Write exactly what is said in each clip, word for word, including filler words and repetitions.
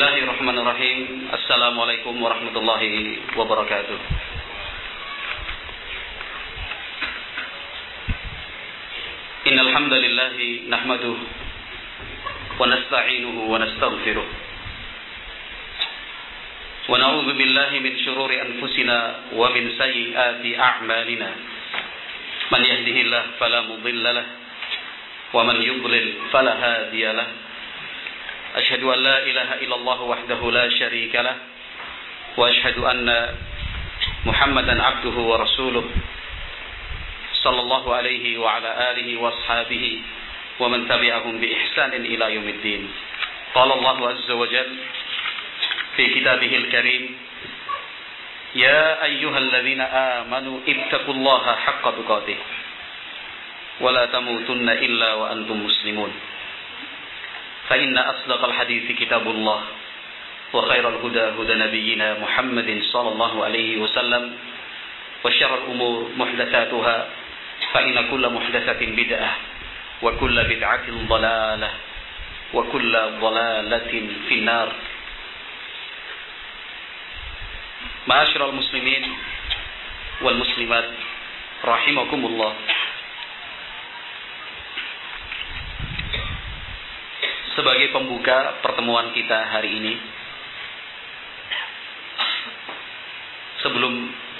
Bismillahirrahmanirrahim. Assalamualaikum warahmatullahi wabarakatuh. Innal hamdalillah nahmaduhu wa nasta'inuhu wa nastaghfiruh. Wa na'udzu billahi min shururi anfusina wa min sayyiati a'malina. Man yahdihillahu fala mudilla lahu wa man yudlil fala hadiya lahu. أشهد أن لا إله إلا الله وحده لا شريك له وأشهد أن محمدا عبده ورسوله صلى الله عليه وعلى آله وأصحابه ومن تبعهم بإحسان إلى يوم الدين. قال الله عز وجل في كتابه الكريم يا أيها الذين آمنوا اتقوا الله حق تقاته ولا تموتن إلا وأنتم مسلمون. فإن أصدق الحديث كتاب الله وخير الهدى هدى نبينا محمد صلى الله عليه وسلم وشر الأمور محدثاتها فإن كل محدثة بدعة وكل بدعة ضلالة وكل ضلالة في النار. معاشر المسلمين والمسلمات رحمكم الله. Sebagai pembuka pertemuan kita hari ini, sebelum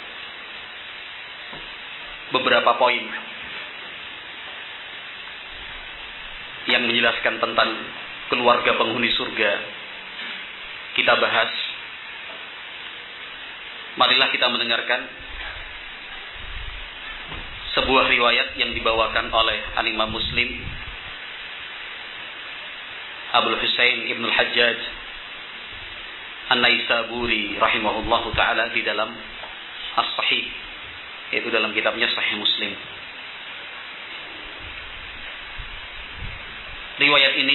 beberapa poin yang menjelaskan tentang keluarga penghuni surga kita bahas, marilah kita mendengarkan sebuah riwayat yang dibawakan oleh Al-Imam Muslim Abul Husain Ibn Al-Hajjaj An-Naisaburi rahimahullahu ta'ala di dalam As-Sahih, yaitu dalam kitabnya Sahih Muslim. Riwayat ini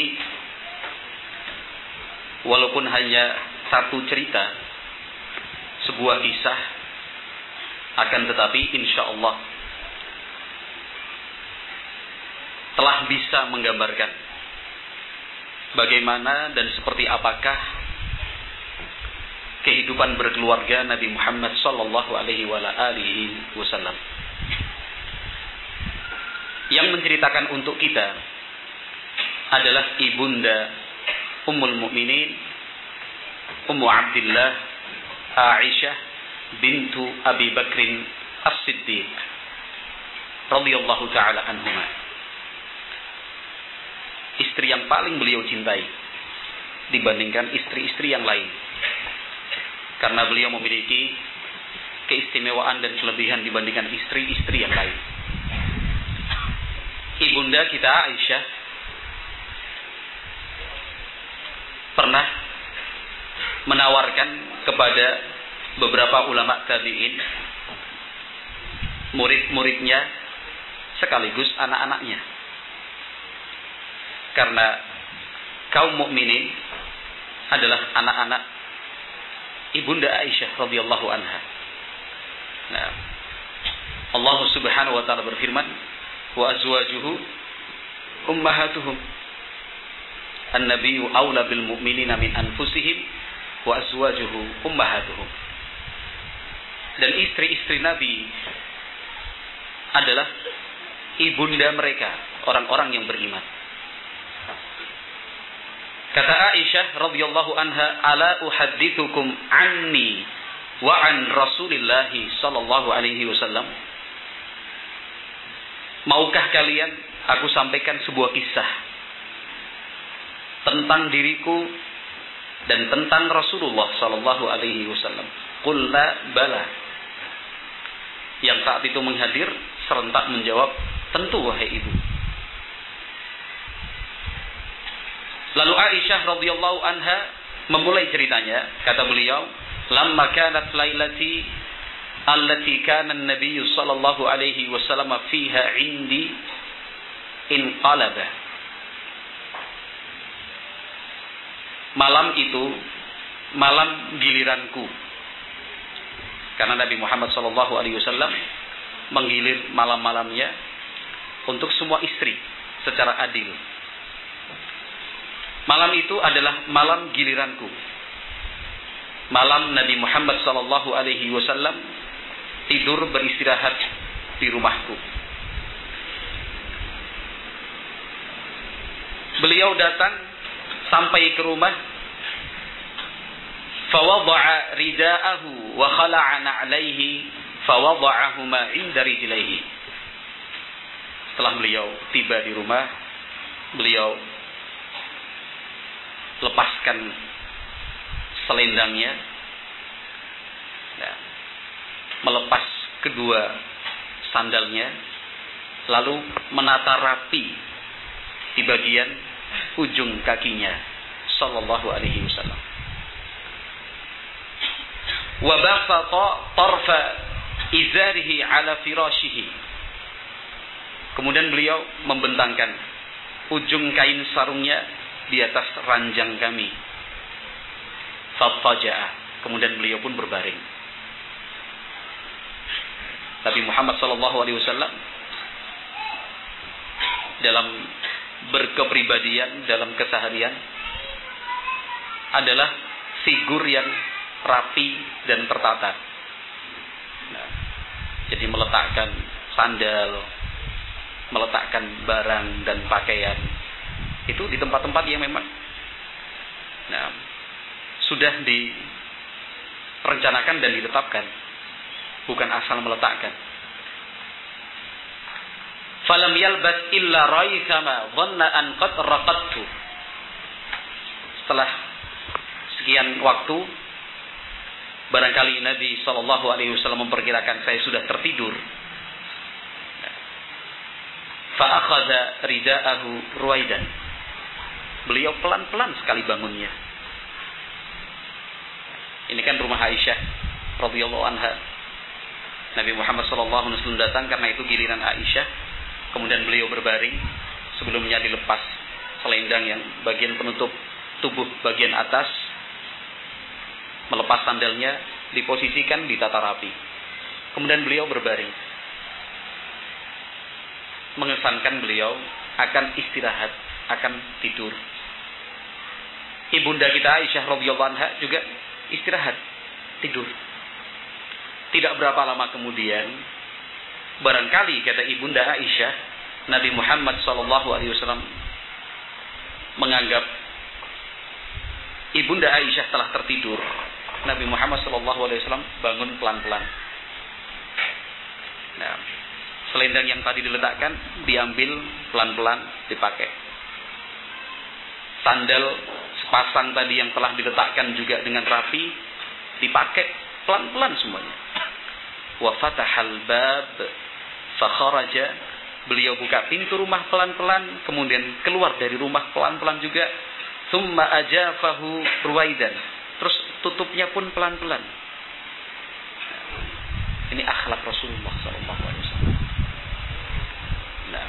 walaupun hanya satu cerita, sebuah kisah, akan tetapi insya Allah telah bisa menggambarkan bagaimana dan seperti apakah kehidupan berkeluarga Nabi Muhammad sallallahu alaihi wasallam. Yang menceritakan untuk kita adalah ibunda Ummul Mukminin Ummu Abdillah Aisyah bintu Abi Bakrin As-Siddiq radhiyallahu taala anhuma. Istri yang paling beliau cintai dibandingkan istri-istri yang lain, karena beliau memiliki keistimewaan dan kelebihan dibandingkan istri-istri yang lain. Ibunda kita Aisyah pernah menawarkan kepada beberapa ulama tabi'in, murid-muridnya sekaligus anak-anaknya, karena kaum mukminin adalah anak-anak ibunda Aisyah radhiyallahu anha. Nah, Allah Subhanahu wa taala berfirman, "Wa azwajuhu ummahatuhum." An-nabiyyu aula bil mu'minina min anfusihim wa azwajuhu ummahatuhum. Dan istri-istri Nabi adalah ibunda mereka, orang-orang yang beriman. Kata Aisyah radhiyallahu anha, "Ala uhaddithukum anni wa an Rasulillah sallallahu alaihi wasallam?" Maukah kalian aku sampaikan sebuah kisah tentang diriku dan tentang Rasulullah sallallahu alaihi wasallam? Qulna bala. Yang saat itu menghadir serentak menjawab, "Tentu wahai ibu." Lalu Aisyah radhiyallahu anha memulai ceritanya, kata beliau, "Lamma kanat lailati allati kana an-nabiy sallallahu alaihi wasallam fiha 'indi inqalaba." Malam itu malam giliranku. Karena Nabi Muhammad sallallahu alaihi wasallam menggilir malam-malamnya untuk semua istri secara adil. Malam itu adalah malam giliranku. malam Nabi Muhammad sallallahu alaihi wasallam tidur beristirahat di rumahku. Beliau datang sampai ke rumah, fawadha'a rida'ahu wa khala'a na'laihi fawadha'ahuma 'inda rijlaihi. Setelah beliau tiba di rumah, beliau lepaskan selendangnya, nah, melepas kedua sandalnya, lalu menata rapi di bagian ujung kakinya sallallahu alaihi wasallam. Wa basata tarfa izarihi ala firashihi. Kemudian beliau membentangkan ujung kain sarungnya di atas ranjang kami. Fattaja'a. Kemudian beliau pun berbaring. Nabi Muhammad sallallahu alaihi wasallam dalam berkepribadian, dalam keseharian adalah figur yang rapi dan tertata. Nah, jadi meletakkan sandal, meletakkan barang dan pakaian itu di tempat-tempat yang memang nah, sudah direncanakan dan ditetapkan, bukan asal meletakkan. Falam yalbas illa raithama dhanna an qad raqadtu. Setelah sekian waktu, barangkali Nabi sallallahu alaihi wasallam memperkirakan saya sudah tertidur. Fa akhadha ridaahu ruwaidan. Beliau pelan-pelan sekali bangunnya. Ini kan rumah Aisyah radhiyallahu anha. Nabi Muhammad sallallahu alaihi wasallam datang karena itu giliran Aisyah. Kemudian beliau berbaring, sebelumnya dilepas selendang yang bagian penutup tubuh bagian atas, melepas sandalnya, diposisikan di tata rapi. Kemudian beliau berbaring, mengesankan beliau akan istirahat, akan tidur. Ibunda kita Aisyah radhiyallahu anha juga istirahat, tidur. Tidak berapa lama kemudian, barangkali kata ibunda Aisyah, Nabi Muhammad sallallahu alaihi wasallam menganggap ibunda Aisyah telah tertidur. Nabi Muhammad sallallahu alaihi wasallam bangun pelan-pelan. Nah, selendang yang tadi diletakkan diambil pelan-pelan dipakai. Sandal sepasang tadi yang telah diletakkan juga dengan rapi dipakai pelan-pelan semuanya. Wa fatahal bab fa kharaja. Beliau buka pintu rumah pelan-pelan, kemudian keluar dari rumah pelan-pelan juga. Tsumma ajafahu ruwaidan. Terus tutupnya pun pelan-pelan. Ini akhlak Rasulullah sallallahu alaihi wasallam. Nah,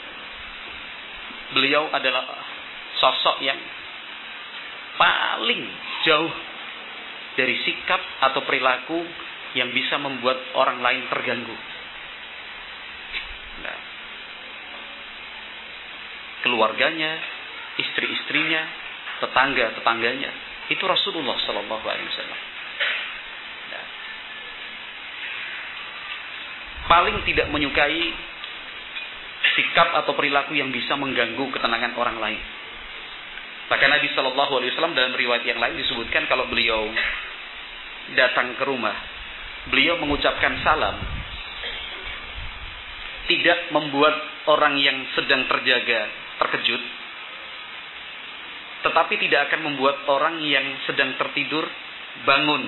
beliau adalah sosok yang paling jauh dari sikap atau perilaku yang bisa membuat orang lain terganggu. Nah, keluarganya, istri-istrinya, tetangga-tetangganya, itu Rasulullah sallallahu alaihi wasallam. Nah, paling tidak menyukai sikap atau perilaku yang bisa mengganggu ketenangan orang lain. Bahkan Nabi sallallahu alaihi wasallam dalam riwayat yang lain disebutkan kalau beliau datang ke rumah, beliau mengucapkan salam, tidak membuat orang yang sedang terjaga terkejut, tetapi tidak akan membuat orang yang sedang tertidur bangun.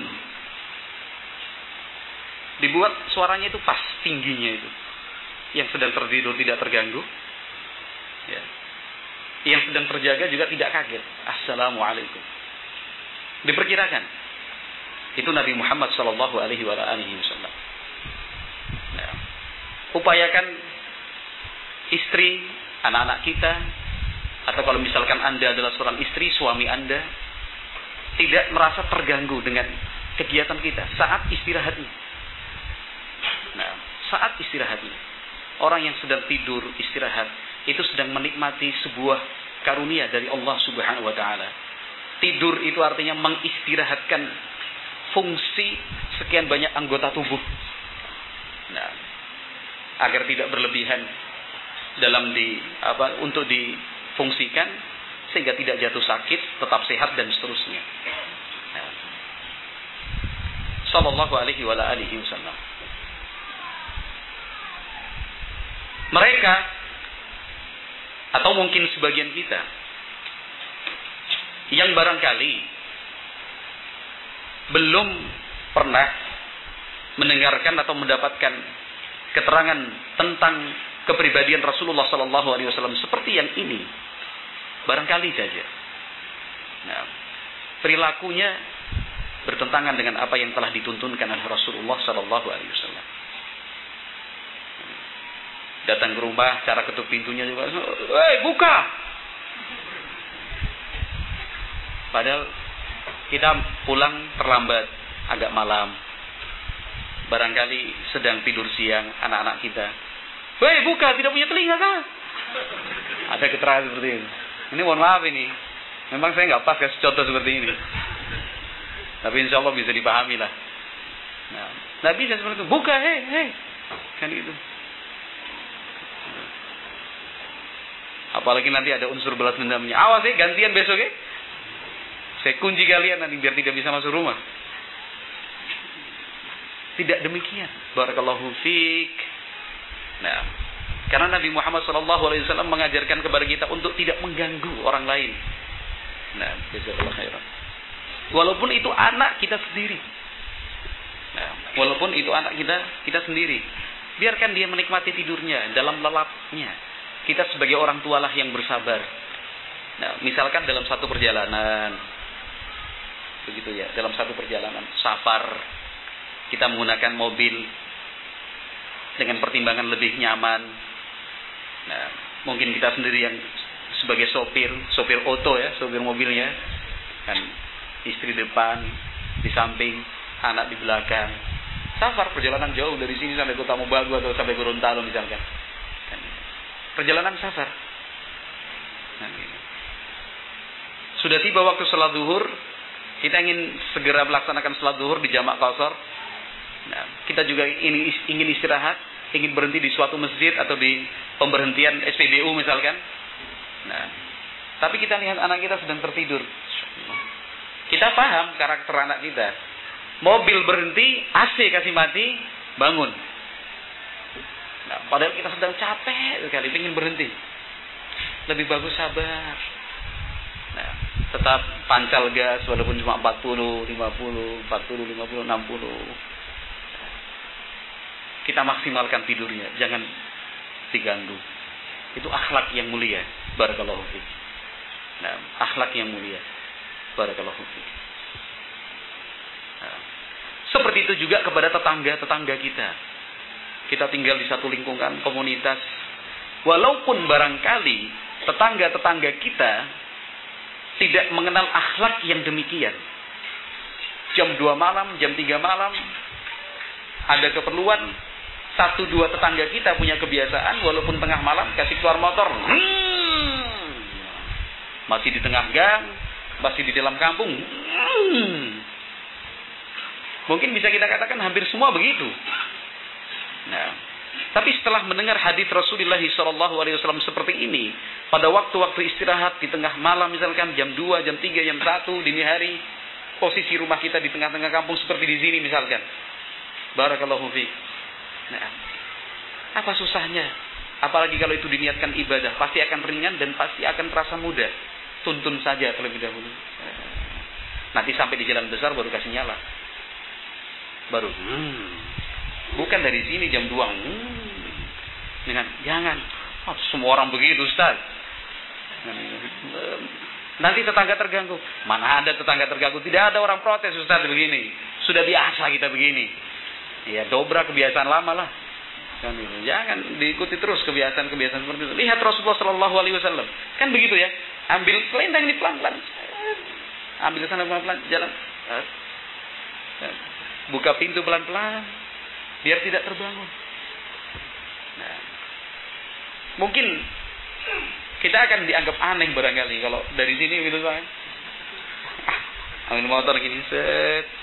Dibuat suaranya itu pas, tingginya itu. Yang sedang tertidur tidak terganggu, ya. Yang sedang terjaga juga tidak kaget. Assalamualaikum. Diperkirakan itu Nabi Muhammad sallallahu alaihi wasallam. Nah, upayakan istri, anak-anak kita, atau kalau misalkan Anda adalah seorang istri, suami Anda tidak merasa terganggu dengan kegiatan kita saat istirahatnya. Nah, saat istirahatnya, orang yang sedang tidur istirahat itu sedang menikmati sebuah karunia dari Allah Subhanahu wa taala. Tidur itu artinya mengistirahatkan fungsi sekian banyak anggota tubuh. Nah, agar tidak berlebihan dalam di apa untuk difungsikan sehingga tidak jatuh sakit, tetap sehat dan seterusnya. Nah, sallallahu alaihi wa alihi wasallam. Mereka atau mungkin sebagian kita yang barangkali belum pernah mendengarkan atau mendapatkan keterangan tentang kepribadian Rasulullah sallallahu alaihi wasallam seperti yang ini, barangkali saja nah, perilakunya bertentangan dengan apa yang telah dituntunkan oleh Rasulullah sallallahu alaihi wasallam. Datang ke rumah, cara ketuk pintunya juga, "Hei, buka!" Padahal kita pulang terlambat, agak malam. Barangkali sedang tidur siang anak-anak kita. "Hei, buka, tidak punya telinga kah?" Ada keterangan seperti ini. Ini mohon maaf ini. Memang saya nggak pas kasih contoh seperti ini. Tapi insya Allah bisa dipahami lah. Nah, nggak bisa seperti itu. "Buka, hei, hei." Kan itu. Apalagi nanti ada unsur balas dendamnya. "Awas ya, gantian besok ya. Saya kunci kalian nanti biar tidak bisa masuk rumah." Tidak demikian. Barakallahu fiik. Nah, karena Nabi Muhammad sallallahu alaihi wasallam mengajarkan kepada kita untuk tidak mengganggu orang lain. Nah, jazakallahu khairan. Walaupun itu anak kita sendiri. Nah, walaupun itu anak kita kita sendiri. Biarkan dia menikmati tidurnya dalam lelapnya. Kita sebagai orang tualah yang bersabar. Nah, misalkan dalam satu perjalanan, begitu ya, dalam satu perjalanan safar, kita menggunakan mobil dengan pertimbangan lebih nyaman. Nah, mungkin kita sendiri yang sebagai sopir, sopir oto ya, sopir mobilnya, kan istri depan, di samping, anak di belakang. Safar perjalanan jauh dari sini sampai Kota Mobagu atau sampai Gorontalo misalkan. Perjalanan safar. Nah, sudah tiba waktu salat zuhur, kita ingin segera melaksanakan salat zuhur di jamak qashar. Nah, kita juga ini ingin istirahat, ingin berhenti di suatu masjid atau di pemberhentian S P B U misalkan. Nah, tapi kita lihat anak kita sedang tertidur. Kita paham karakter anak kita. Mobil berhenti, A C kasih mati, bangun. Nah, padahal kita sedang capek sekali, ingin berhenti. Lebih bagus sabar. Nah, tetap pancal gas walaupun cuma empat puluh, lima puluh, empat puluh, lima puluh, enam puluh. Kita maksimalkan tidurnya, jangan diganggu. Itu akhlak yang mulia. Barakallahu fiik. Nah, akhlak yang mulia. Barakallahu fiik. Nah, seperti itu juga kepada tetangga-tetangga kita. Kita tinggal di satu lingkungan komunitas. Walaupun barangkali tetangga-tetangga kita tidak mengenal akhlak yang demikian. Jam dua malam, jam tiga malam, ada keperluan. Satu dua tetangga kita punya kebiasaan, walaupun tengah malam kasih keluar motor. Hmm. Masih di tengah gang, masih di dalam kampung. Hmm. Mungkin bisa kita katakan hampir semua begitu. Nah, tapi setelah mendengar hadis Rasulullah shallallahu alaihi wasallam seperti ini, pada waktu-waktu istirahat di tengah malam misalkan jam dua, jam tiga, jam satu dini hari, posisi rumah kita di tengah-tengah kampung seperti di sini misalkan. Barakallahu fiik. Nah, apa susahnya? Apalagi kalau itu diniatkan ibadah, pasti akan ringan dan pasti akan terasa mudah. Tuntun saja terlebih dahulu. Nanti sampai di jalan besar baru kasih nyala. Baru hmm. Bukan dari sini jam dua. Hmm. Dengan jangan. Oh, semua orang begitu, Ustaz. Nanti tetangga terganggu. Mana ada tetangga terganggu? Tidak ada orang protes, Ustaz, begini. Sudah biasa kita begini. Ya, dobra kebiasaan lama lah. Jangan diikuti terus kebiasaan-kebiasaan seperti itu. Lihat Rasulullah Shallallahu Alaihi Wasallam. Kan begitu ya. Ambil selendang ini pelan-pelan. Ambil sana pelan-pelan. Jalan. Buka pintu pelan-pelan. Biar tidak terbangun. Nah, mungkin kita akan dianggap aneh barangkali kalau dari sini gitu kan. Ah, ambil motor gini set.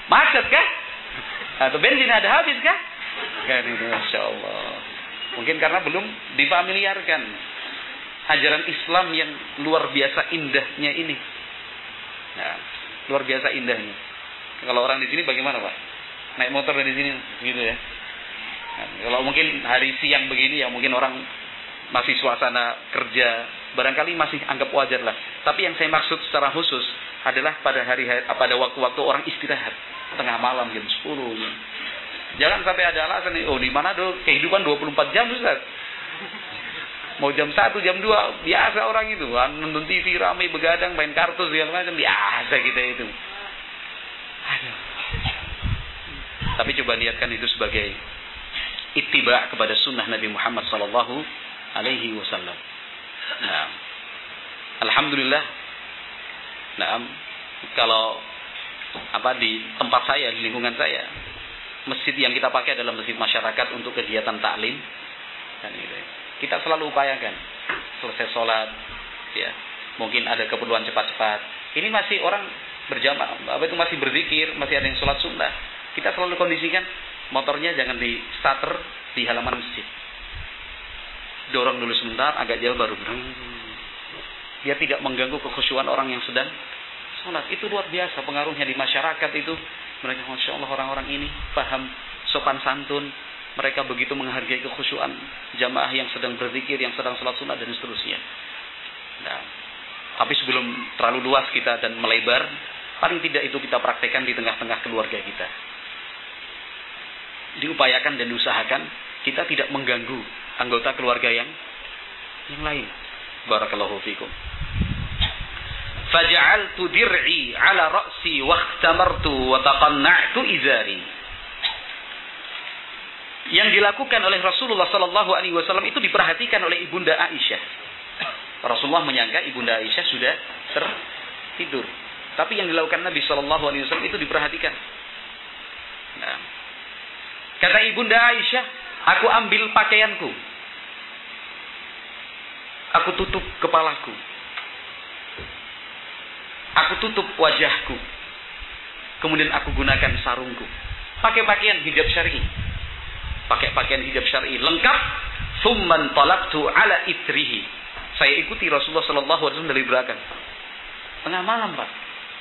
Macet kah? Atau bensin ada habis kah? Kan itu, Masya Allah. Mungkin karena belum difamiliarkan ajaran Islam yang luar biasa indahnya ini. Nah, luar biasa indahnya. Kalau orang di sini bagaimana, Pak? Naik motor dari sini gitu ya. Nah, kalau mungkin hari siang begini ya mungkin orang masih suasana kerja, barangkali masih anggap wajar lah. Tapi yang saya maksud secara khusus adalah pada hari, hari pada waktu-waktu orang istirahat, tengah malam jam sepuluh. Ya. Jangan sampai ada alasan nih, oh di mana tuh kehidupan dua puluh empat jam Ustaz. Mau jam satu, jam dua, biasa orang itu, nonton T V ramai begadang, main kartu segala macam, biasa kita itu. Aduh. Tapi coba niatkan itu sebagai ittiba kepada sunnah Nabi Muhammad sallallahu alaihi wasallam. Nah, alhamdulillah. Nah, kalau apa di tempat saya, di lingkungan saya, masjid yang kita pakai adalah masjid masyarakat untuk kegiatan taklim. Dan gitu. Kita selalu upayakan selesai sholat, ya, mungkin ada keperluan cepat-cepat. Ini masih orang berjamaah, apa itu masih berzikir, masih ada yang sholat sunnah. Kita selalu kondisikan motornya jangan di starter di halaman masjid. Dorong dulu sebentar, agak jauh baru berhenti. Dia tidak mengganggu kekhusyuan orang yang sedang sholat. Itu luar biasa pengaruhnya di masyarakat itu. Mereka, Masya Allah, orang-orang ini paham sopan santun. Mereka begitu menghargai kekhusyuan jamaah yang sedang berzikir, yang sedang sholat sunnah dan seterusnya. Nah, tapi sebelum terlalu luas kita dan melebar, paling tidak itu kita praktekkan di tengah-tengah keluarga kita. Diupayakan dan diusahakan kita tidak mengganggu anggota keluarga yang yang lain. Barakallahu fikum. Faja'altu dir'i 'ala ra'si wa ikhtamartu wa taqanna'tu izari. Yang dilakukan oleh Rasulullah sallallahu alaihi wasallam itu diperhatikan oleh Ibunda Aisyah. Rasulullah menyangka Ibunda Aisyah sudah tertidur. Tapi yang dilakukan Nabi sallallahu alaihi wasallam itu diperhatikan. Nah, kata Ibunda Aisyah, aku ambil pakaianku. Aku tutup kepalaku. Aku tutup wajahku. Kemudian aku gunakan sarungku. Pakai pakaian hijab syar'i. Pakai pakaian hijab syar'i lengkap. Tsumman talaqtu ala itrihi. Saya ikuti Rasulullah sallallahu alaihi wasallam dari belakang. Tengah malam, Pak.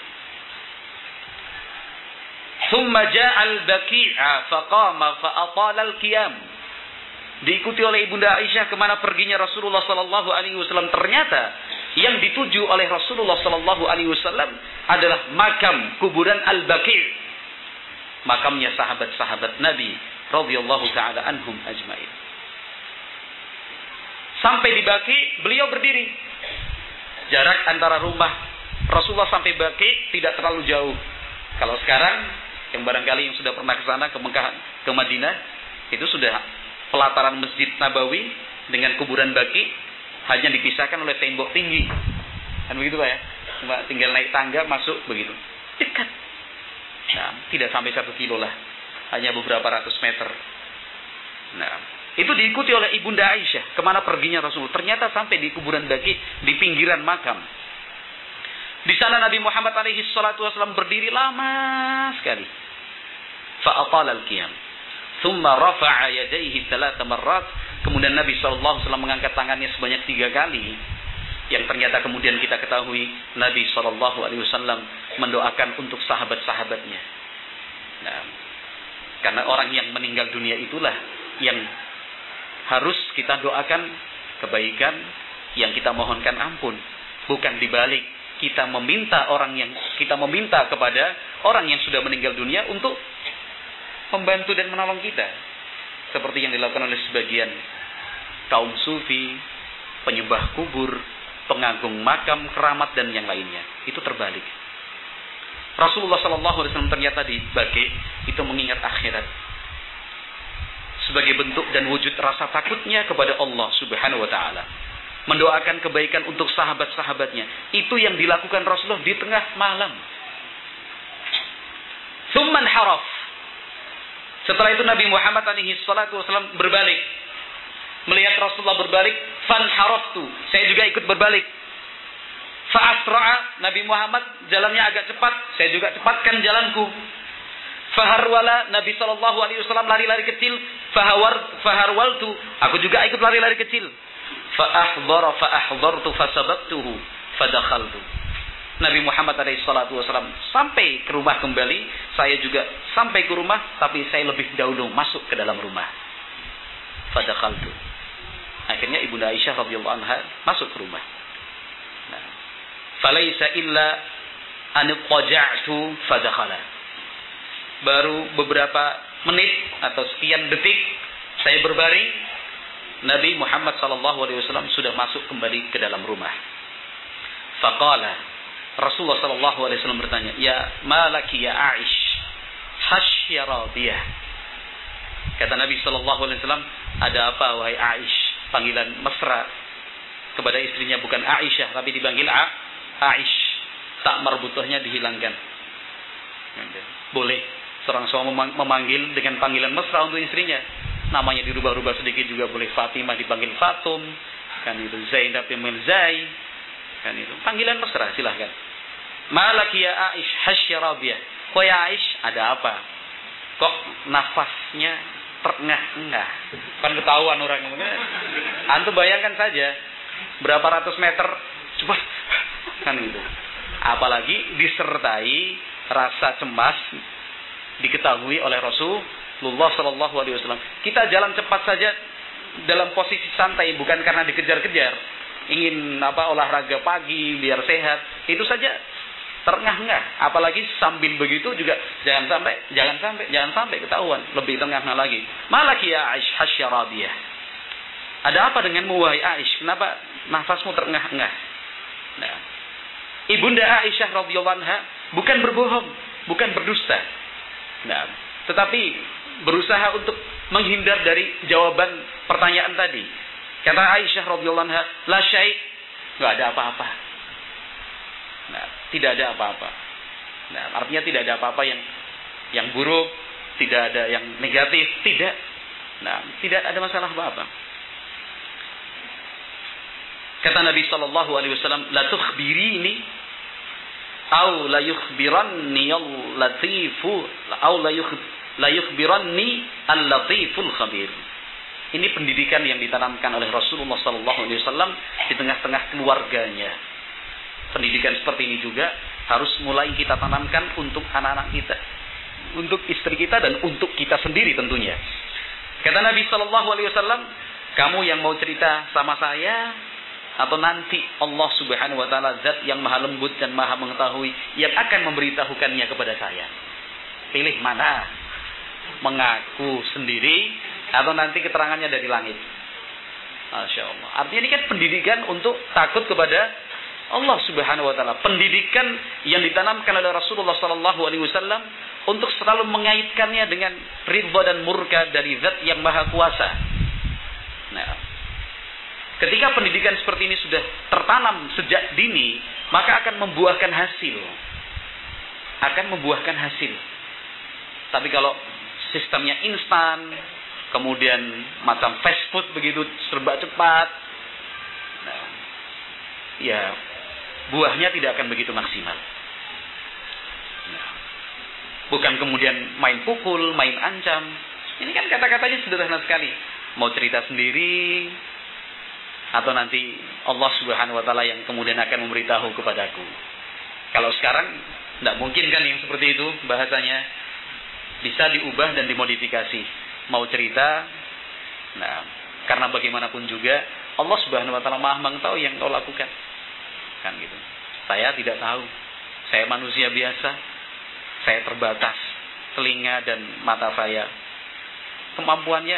Tsumma ja'a al-baqi'a faqama fa'atala al-qiyam. Diikuti oleh Ibunda Aisyah kemana perginya Rasulullah sallallahu alaihi wasallam. Ternyata yang dituju oleh Rasulullah sallallahu alaihi wasallam adalah makam kuburan Al-Baqi'. Makamnya sahabat-sahabat Nabi radhiyallahu taala anhum ajmain. Sampai di Baqi' beliau berdiri. Jarak antara rumah Rasulullah sampai Baqi' tidak terlalu jauh. Kalau sekarang yang barangkali yang sudah pernah ke sana, ke Mekah, ke Madinah, itu sudah pelataran Masjid Nabawi dengan kuburan Baqi' hanya dipisahkan oleh tembok tinggi. Kan begitu Pak ya? Cuma tinggal naik tangga masuk begitu. Dekat. Nah, tidak sampai satu kilo lah. Hanya beberapa ratus meter. Nah, itu diikuti oleh Ibunda Aisyah. Kemana perginya Rasul? Ternyata sampai di kuburan Baqi', di pinggiran makam. Di sana Nabi Muhammad alaihi salatu wasallam berdiri lama sekali. Fa'atala al-qiyam. Thumma rafa'a yadayhi thalatha marrat. Kemudian Nabi sallallahu alaihi wasallam mengangkat tangannya sebanyak tiga kali. Yang ternyata kemudian kita ketahui Nabi sallallahu alaihi wasallam mendoakan untuk sahabat-sahabatnya. Nah, karena orang yang meninggal dunia itulah yang harus kita doakan kebaikan, yang kita mohonkan ampun. Bukan dibalik kita meminta orang yang kita meminta kepada orang yang sudah meninggal dunia untuk membantu dan menolong kita, seperti yang dilakukan oleh sebagian kaum sufi, penyembah kubur, pengagung makam, keramat dan yang lainnya. Itu terbalik. Rasulullah sallallahu alaihi wasallam ternyata di Baqi' itu mengingat akhirat sebagai bentuk dan wujud rasa takutnya kepada Allah Subhanahu wa taala. Mendoakan kebaikan untuk sahabat-sahabatnya. Itu yang dilakukan Rasulullah di tengah malam. Tsumman haraf. Setelah itu Nabi Muhammad alaihi salatu wasallam berbalik. Melihat Rasulullah berbalik, fan haraftu. Saya juga ikut berbalik. Fa asra'a, Nabi Muhammad jalannya agak cepat, saya juga cepatkan jalanku. Faharwala, Nabi sallallahu alaihi wasallam lari-lari kecil. Fahawar faharwaltu, aku juga ikut lari-lari kecil. Fa ahdhara fa ahdhartu fasabaqtuhu fadakhaltu. Nabi Muhammad alaihi salatu wasallam sampai ke rumah kembali, saya juga sampai ke rumah, tapi saya lebih dahulu masuk ke dalam rumah. Fadakhaltu. Akhirnya Ibunda Aisyah radhiyallahu anha masuk ke rumah. Nah, falaisa illa an qaja'tu fadakhala. Baru beberapa menit atau sekian detik saya berbaring, Nabi Muhammad sallallahu alaihi wasallam sudah masuk kembali ke dalam rumah. Faqala, Rasulullah sallallahu alaihi wasallam bertanya, "Ya malaki ya Aish, hasya radiyah." Kata Nabi sallallahu alaihi wasallam, "Ada apa wahai Aish?" Panggilan mesra kepada istrinya bukan Aisyah tapi dipanggil A Aish. Tak marbutohnya dihilangkan. Boleh seorang suami memanggil dengan panggilan mesra untuk istrinya. Namanya dirubah-rubah sedikit juga boleh. Fatimah dipanggil Fatum, kan itu. Zainab dipanggil Zai, kan itu. Panggilan mesra silahkan. Malaki ya Aish hasya radiyah. Kok ya Aish, ada apa? Kok nafasnya terengah-engah? Kan ketahuan orang. Antum bayangkan saja berapa ratus meter coba kan gitu. Apalagi disertai rasa cemas diketahui oleh Rasulullah sallallahu alaihi wasallam. Kita jalan cepat saja dalam posisi santai, bukan karena dikejar-kejar, ingin apa olahraga pagi biar sehat, itu saja terengah-engah. Apalagi sambil begitu juga jangan sampai jangan sampai jangan sampai ketahuan, lebih tengah-engah lagi. Malaki ya Aish hasya radiyah. Ada apa denganmu wahai Aish? Kenapa nafasmu terengah-engah? Nah, Ibunda Aisyah radhiyallahu anha bukan berbohong, bukan berdusta. Nah, tetapi berusaha untuk menghindar dari jawaban pertanyaan tadi. Kata Aisyah radhiyallahu anha, la syai', enggak ada apa-apa. Nah, tidak ada apa-apa. Nah, artinya tidak ada apa-apa yang yang buruk, tidak ada yang negatif, tidak. Nah, tidak ada masalah apa-apa. Kata Nabi sallallahu alaihi wasallam, la tukhbirini au la yukhbiranni al-latifu au la yukh la yukhbiranni al-latiful khabir. Ini pendidikan yang ditanamkan oleh Rasulullah sallallahu alaihi wasallam di tengah-tengah keluarganya. Pendidikan seperti ini juga harus mulai kita tanamkan untuk anak-anak kita, untuk istri kita dan untuk kita sendiri tentunya. Kata Nabi sallallahu alaihi wasallam, kamu yang mau cerita sama saya atau nanti Allah Subhanahu wa taala zat yang maha lembut dan maha mengetahui yang akan memberitahukannya kepada saya. Pilih mana? Mengaku sendiri atau nanti keterangannya dari langit. Masya Allah. Artinya ini kan pendidikan untuk takut kepada Allah Subhanahu wa taala. Pendidikan yang ditanamkan oleh Rasulullah sallallahu alaihi wasallam untuk selalu mengaitkannya dengan ridha dan murka dari zat yang maha kuasa. Nah, ketika pendidikan seperti ini sudah tertanam sejak dini, maka akan membuahkan hasil. Akan membuahkan hasil. Tapi kalau sistemnya instan, kemudian macam fast food begitu, serba cepat, nah, ya buahnya tidak akan begitu maksimal. Nah, bukan kemudian main pukul, main ancam. Ini kan kata-katanya sederhana sekali. Mau cerita sendiri, atau nanti Allah Subhanahu wa taala yang kemudian akan memberitahu kepadaku. Kalau sekarang tidak mungkin kan yang seperti itu bahasanya. Bisa diubah dan dimodifikasi. Mau cerita, nah, karena bagaimanapun juga Allah Subhanahu wa taala Maha mengetahui yang kau lakukan. Kan gitu. Saya tidak tahu. Saya manusia biasa. Saya terbatas telinga dan mata saya. Kemampuannya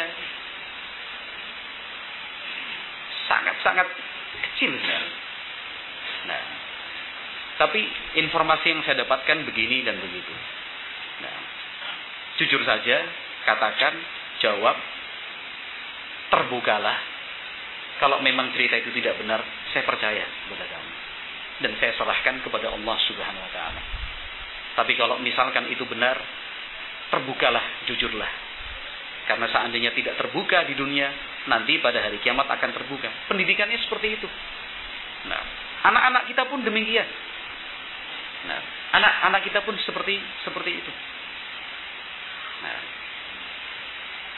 sangat-sangat kecil. Nah, tapi informasi yang saya dapatkan begini dan begitu. Nah, jujur saja, katakan, jawab, terbukalah. Kalau memang cerita itu tidak benar, saya percaya kepada kamu. Dan saya serahkan kepada Allah Subhanahu wa taala. Tapi kalau misalkan itu benar, terbukalah, jujurlah. Karena seandainya tidak terbuka di dunia, nanti pada hari kiamat akan terbuka. Pendidikannya seperti itu. Nah, anak-anak kita pun demikian. Nah, anak-anak kita pun seperti seperti itu.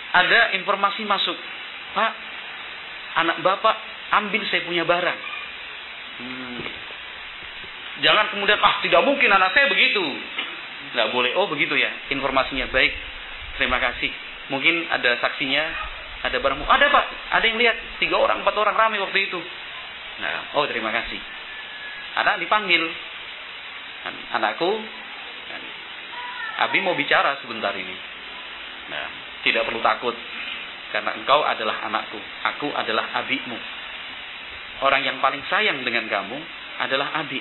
ada informasi masuk, Pak, anak bapak ambil saya punya barang. Hmm. Jangan kemudian, ah tidak mungkin anak saya begitu. Nggak boleh. Oh begitu ya, informasinya baik. Terima kasih. Mungkin ada saksinya, ada barangmu. Ada Pak, ada yang lihat. Tiga orang, empat orang ramai waktu itu. Nah, oh terima kasih. Anak dipanggil. Anakku, Abi mau bicara sebentar ini. Nah, tidak perlu takut. Karena engkau adalah anakku. Aku adalah abimu. Orang yang paling sayang dengan kamu adalah abi.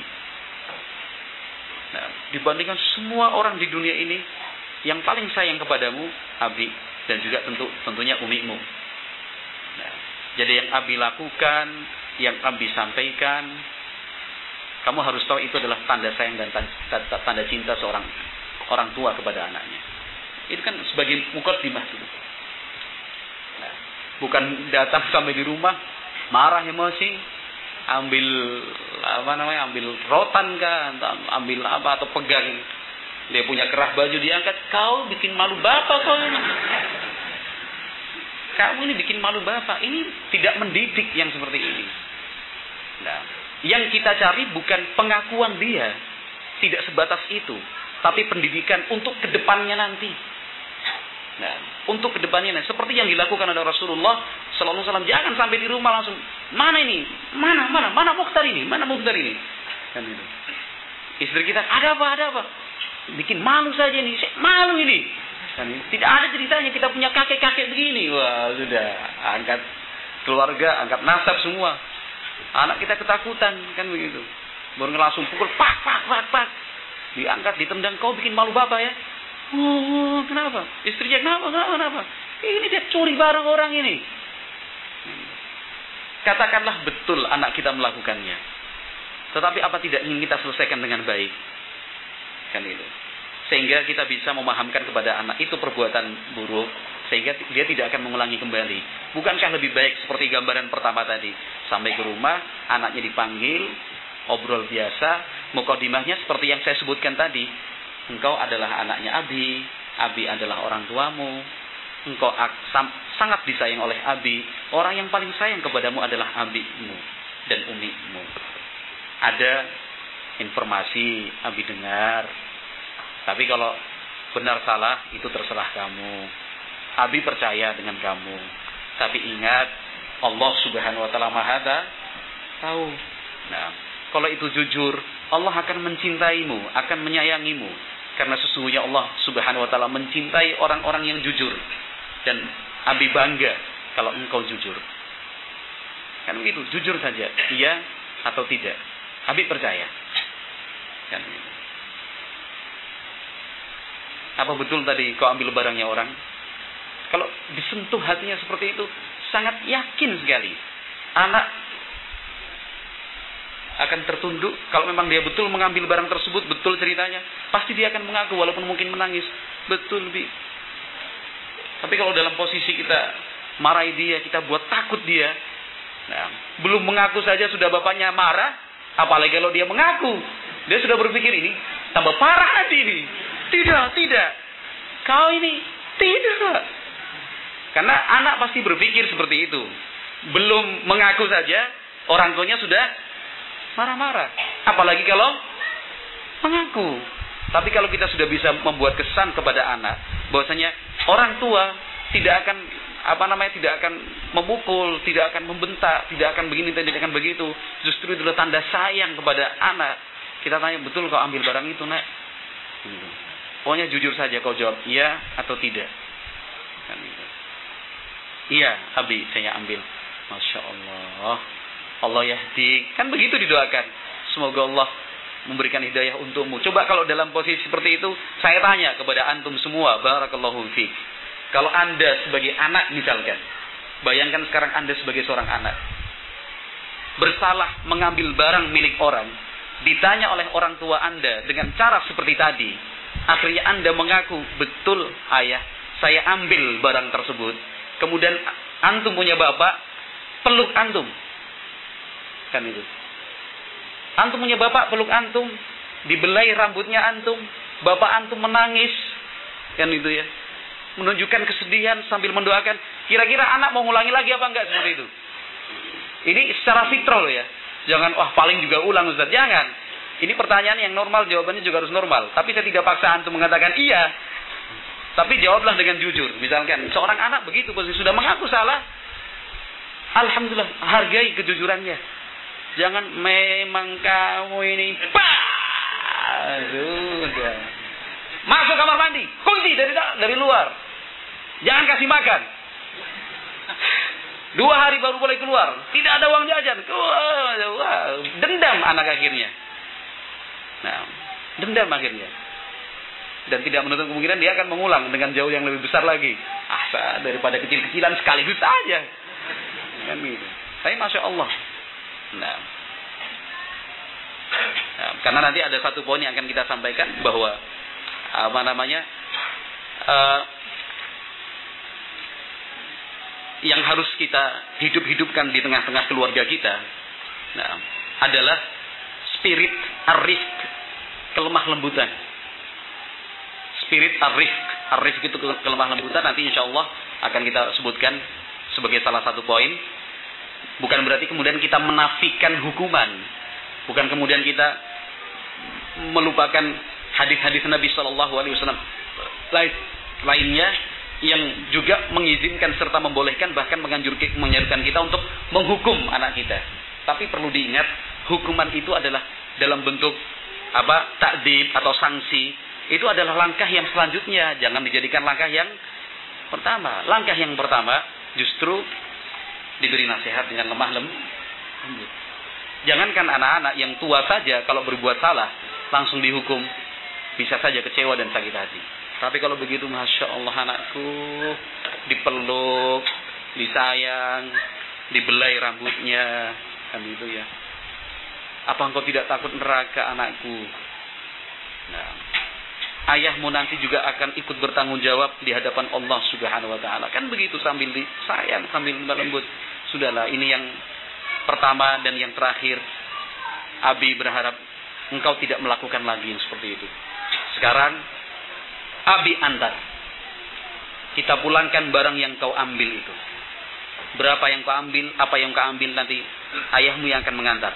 Nah, dibandingkan semua orang di dunia ini, yang paling sayang kepadamu, abi. Dan juga tentu tentunya umimu. Nah, jadi yang abi lakukan, yang abi sampaikan, kamu harus tahu itu adalah tanda sayang dan tanda, tanda cinta seorang orang tua kepada anaknya. Itu kan sebagai mukaddimah gitu. Nah, bukan datang sampai di rumah marah emosi, ambil apa namanya, ambil rotan kah, ambil apa atau pegang dia punya kerah baju diangkat, kau bikin malu bapak kau ini. Kamu ini bikin malu bapak. Ini tidak mendidik yang seperti ini. Nah, yang kita cari bukan pengakuan dia, tidak sebatas itu, tapi pendidikan untuk kedepannya nanti. Nah, untuk kedepannya nanti, seperti yang dilakukan oleh Rasulullah Sallallahu Alaihi Wasallam. Jangan sampai di rumah langsung, mana ini, mana, mana, mana Mukhtar ini, mana Mukhtar ini. Kan itu. Istri kita, ada apa, ada apa? Bikin malu saja nih, malu ini. Kan itu. Tidak ada ceritanya kita punya kakek-kakek begini. Wah sudah, angkat keluarga, angkat nasab semua. Anak kita ketakutan, kan begitu. Baru langsung pukul, pak, pak, pak, pak. Diangkat, ditendang, kau bikin malu bapak ya. Oh, kenapa? Istrinya kenapa? Kenapa? Kenapa? Ini dia curi barang orang ini. Katakanlah betul anak kita melakukannya. Tetapi apa tidak ingin kita selesaikan dengan baik? Kan itu. Sehingga kita bisa memahamkan kepada anak itu perbuatan buruk, sehingga dia tidak akan mengulangi kembali. Bukankah lebih baik seperti gambaran pertama tadi, sampai ke rumah, anaknya dipanggil, obrol biasa, mukadimahnya seperti yang saya sebutkan tadi. Engkau adalah anaknya Abi, Abi adalah orang tuamu, engkau sangat disayang oleh Abi, orang yang paling sayang kepadamu adalah abimu dan umimu. Ada informasi Abi dengar, tapi kalau benar salah itu terserah kamu. Abi percaya dengan kamu, tapi ingat Allah Subhanahu Wa Taala Maha tahu. Nah, kalau itu jujur, Allah akan mencintaimu, akan menyayangimu. Karena sesungguhnya Allah Subhanahu Wa Taala mencintai orang-orang yang jujur. Dan Abi bangga kalau engkau jujur. Kan begitu, jujur saja, iya atau tidak. Abi percaya. Kan begitu. Apa betul tadi kau ambil barangnya orang? Kalau disentuh hatinya seperti itu, sangat yakin sekali. Anak akan tertunduk. Kalau memang dia betul mengambil barang tersebut, betul ceritanya, pasti dia akan mengaku walaupun mungkin menangis. Betul, Bi. Tapi kalau dalam posisi kita marahi dia, kita buat takut dia, nah, belum mengaku saja sudah bapaknya marah, apalagi kalau dia mengaku, dia sudah berpikir ini tambah parah nanti ini. Tidak, tidak. Kau ini tidak. Karena anak pasti berpikir seperti itu. Belum mengaku saja, orang tuanya sudah marah-marah. Apalagi kalau mengaku. Tapi kalau kita sudah bisa membuat kesan kepada anak, bahwasanya orang tua tidak akan apa namanya tidak akan memukul, tidak akan membentak, tidak akan begini, tidak akan begitu. Justru itu adalah tanda sayang kepada anak. Kita tanya, betul kau ambil barang itu, Nak? Pokoknya jujur saja kau jawab iya atau tidak. Kan gitu. Iya, Abi, saya ambil. Masya Allah. Allah yahdi. Kan begitu didoakan. Semoga Allah memberikan hidayah untukmu. Coba kalau dalam posisi seperti itu, saya tanya kepada antum semua, barakallahu fiik. Kalau Anda sebagai anak misalkan, bayangkan sekarang Anda sebagai seorang anak, bersalah mengambil barang milik orang, ditanya oleh orang tua Anda dengan cara seperti tadi, akhirnya Anda mengaku, betul ayah, saya ambil barang tersebut. Kemudian antum punya bapak, peluk antum. Kan itu. Antum punya bapak peluk antum, dibelai rambutnya antum, bapak antum menangis. Kan itu ya. menunjukkan kesedihan sambil mendoakan. Kira-kira anak mau ngulangi lagi apa enggak seperti itu? Ini secara fitrah loh ya. Jangan, wah paling juga ulang Ustaz. Jangan. Ini pertanyaan yang normal, jawabannya juga harus normal. Tapi saya tidak paksa antum mengatakan iya. Tapi jawablah dengan jujur. Misalkan seorang anak begitu posisi sudah mengaku salah. Alhamdulillah, hargai kejujurannya. Jangan memang kamu ini sudah. Masuk kamar mandi, kunci dari dari luar. Jangan kasih makan. Dua hari baru boleh keluar. Tidak ada uang jajan. Wah, dendam anak akhirnya. Nah, dendam akhirnya. Dan tidak menutup kemungkinan dia akan mengulang dengan jauh yang lebih besar lagi. Ah, daripada kecil-kecilan sekaligus saja. Kan gitu. Tapi Masya Allah. Nah. Nah, karena nanti ada satu poin yang akan kita sampaikan bahwa apa namanya uh, yang harus kita hidup-hidupkan di tengah-tengah keluarga kita, nah, adalah spirit ar-rifq, kelemah lembutan. Spirit ar-rifq, ar-rifq itu kelemah lembutan. Nanti insya Allah akan kita sebutkan sebagai salah satu poin. Bukan berarti kemudian kita menafikan hukuman. Bukan kemudian kita melupakan hadis-hadis Nabi Shallallahu Alaihi Wasallam lainnya yang juga mengizinkan serta membolehkan bahkan menganjurkan kita untuk menghukum anak kita. Tapi perlu diingat, hukuman itu adalah dalam bentuk apa takdib atau sanksi. Itu adalah langkah yang selanjutnya. Jangan dijadikan langkah yang pertama. Langkah yang pertama justru diberi nasihat dengan lemah lembut. Jangankan anak-anak yang tua saja kalau berbuat salah langsung dihukum, bisa saja kecewa dan sakit hati. Tapi kalau begitu, Masya Allah anakku, dipeluk, disayang, dibelai rambutnya, kan itu ya. Apa engkau tidak takut neraka anakku? Nah, ayahmu nanti juga akan ikut bertanggung jawab di hadapan Allah Subhanahu Wa Taala. Kan begitu, sambil disayang, sambil lembut. Sudahlah, ini yang pertama dan yang terakhir. Abi berharap engkau tidak melakukan lagi yang seperti itu. Sekarang Abi antar. Kita pulangkan barang yang kau ambil itu. Berapa yang kau ambil, apa yang kau ambil, nanti ayahmu yang akan mengantar.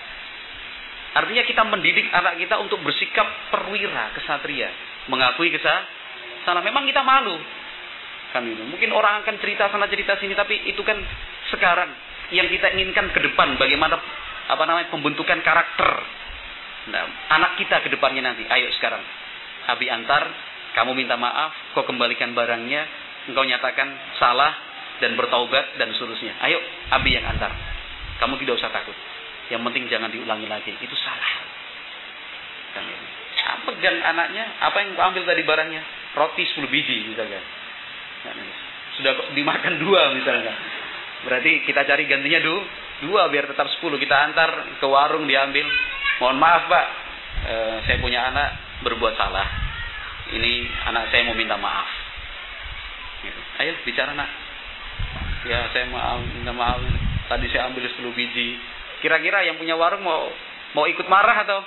Artinya kita mendidik anak kita untuk bersikap perwira, kesatria, mengakui kesalahan. Memang kita malu, kan itu. Mungkin orang akan cerita sana cerita sini, tapi itu kan sekarang yang kita inginkan ke depan, bagaimana apa namanya pembentukan karakter. Nah, anak kita ke depannya nanti. Ayo sekarang, Abi antar, kamu minta maaf, kau kembalikan barangnya, engkau nyatakan salah dan bertaubat dan seterusnya. Ayo, Abi yang antar. Kamu tidak usah takut. Yang penting jangan diulangi lagi. Itu salah. Kan ini. Apa pegang anaknya? Apa yang kau ambil tadi barangnya? Roti sepuluh biji misalnya. Kan ini. Sudah dimakan dua misalnya. Berarti kita cari gantinya dulu. Dua biar tetap sepuluh. Kita antar ke warung diambil. Mohon maaf Pak, e, saya punya anak berbuat salah. Ini anak saya mau minta maaf. Gitu. Ayo bicara nak. Ya saya mau minta maaf. Tadi saya ambil sepuluh biji. Kira-kira yang punya warung mau mau ikut marah atau?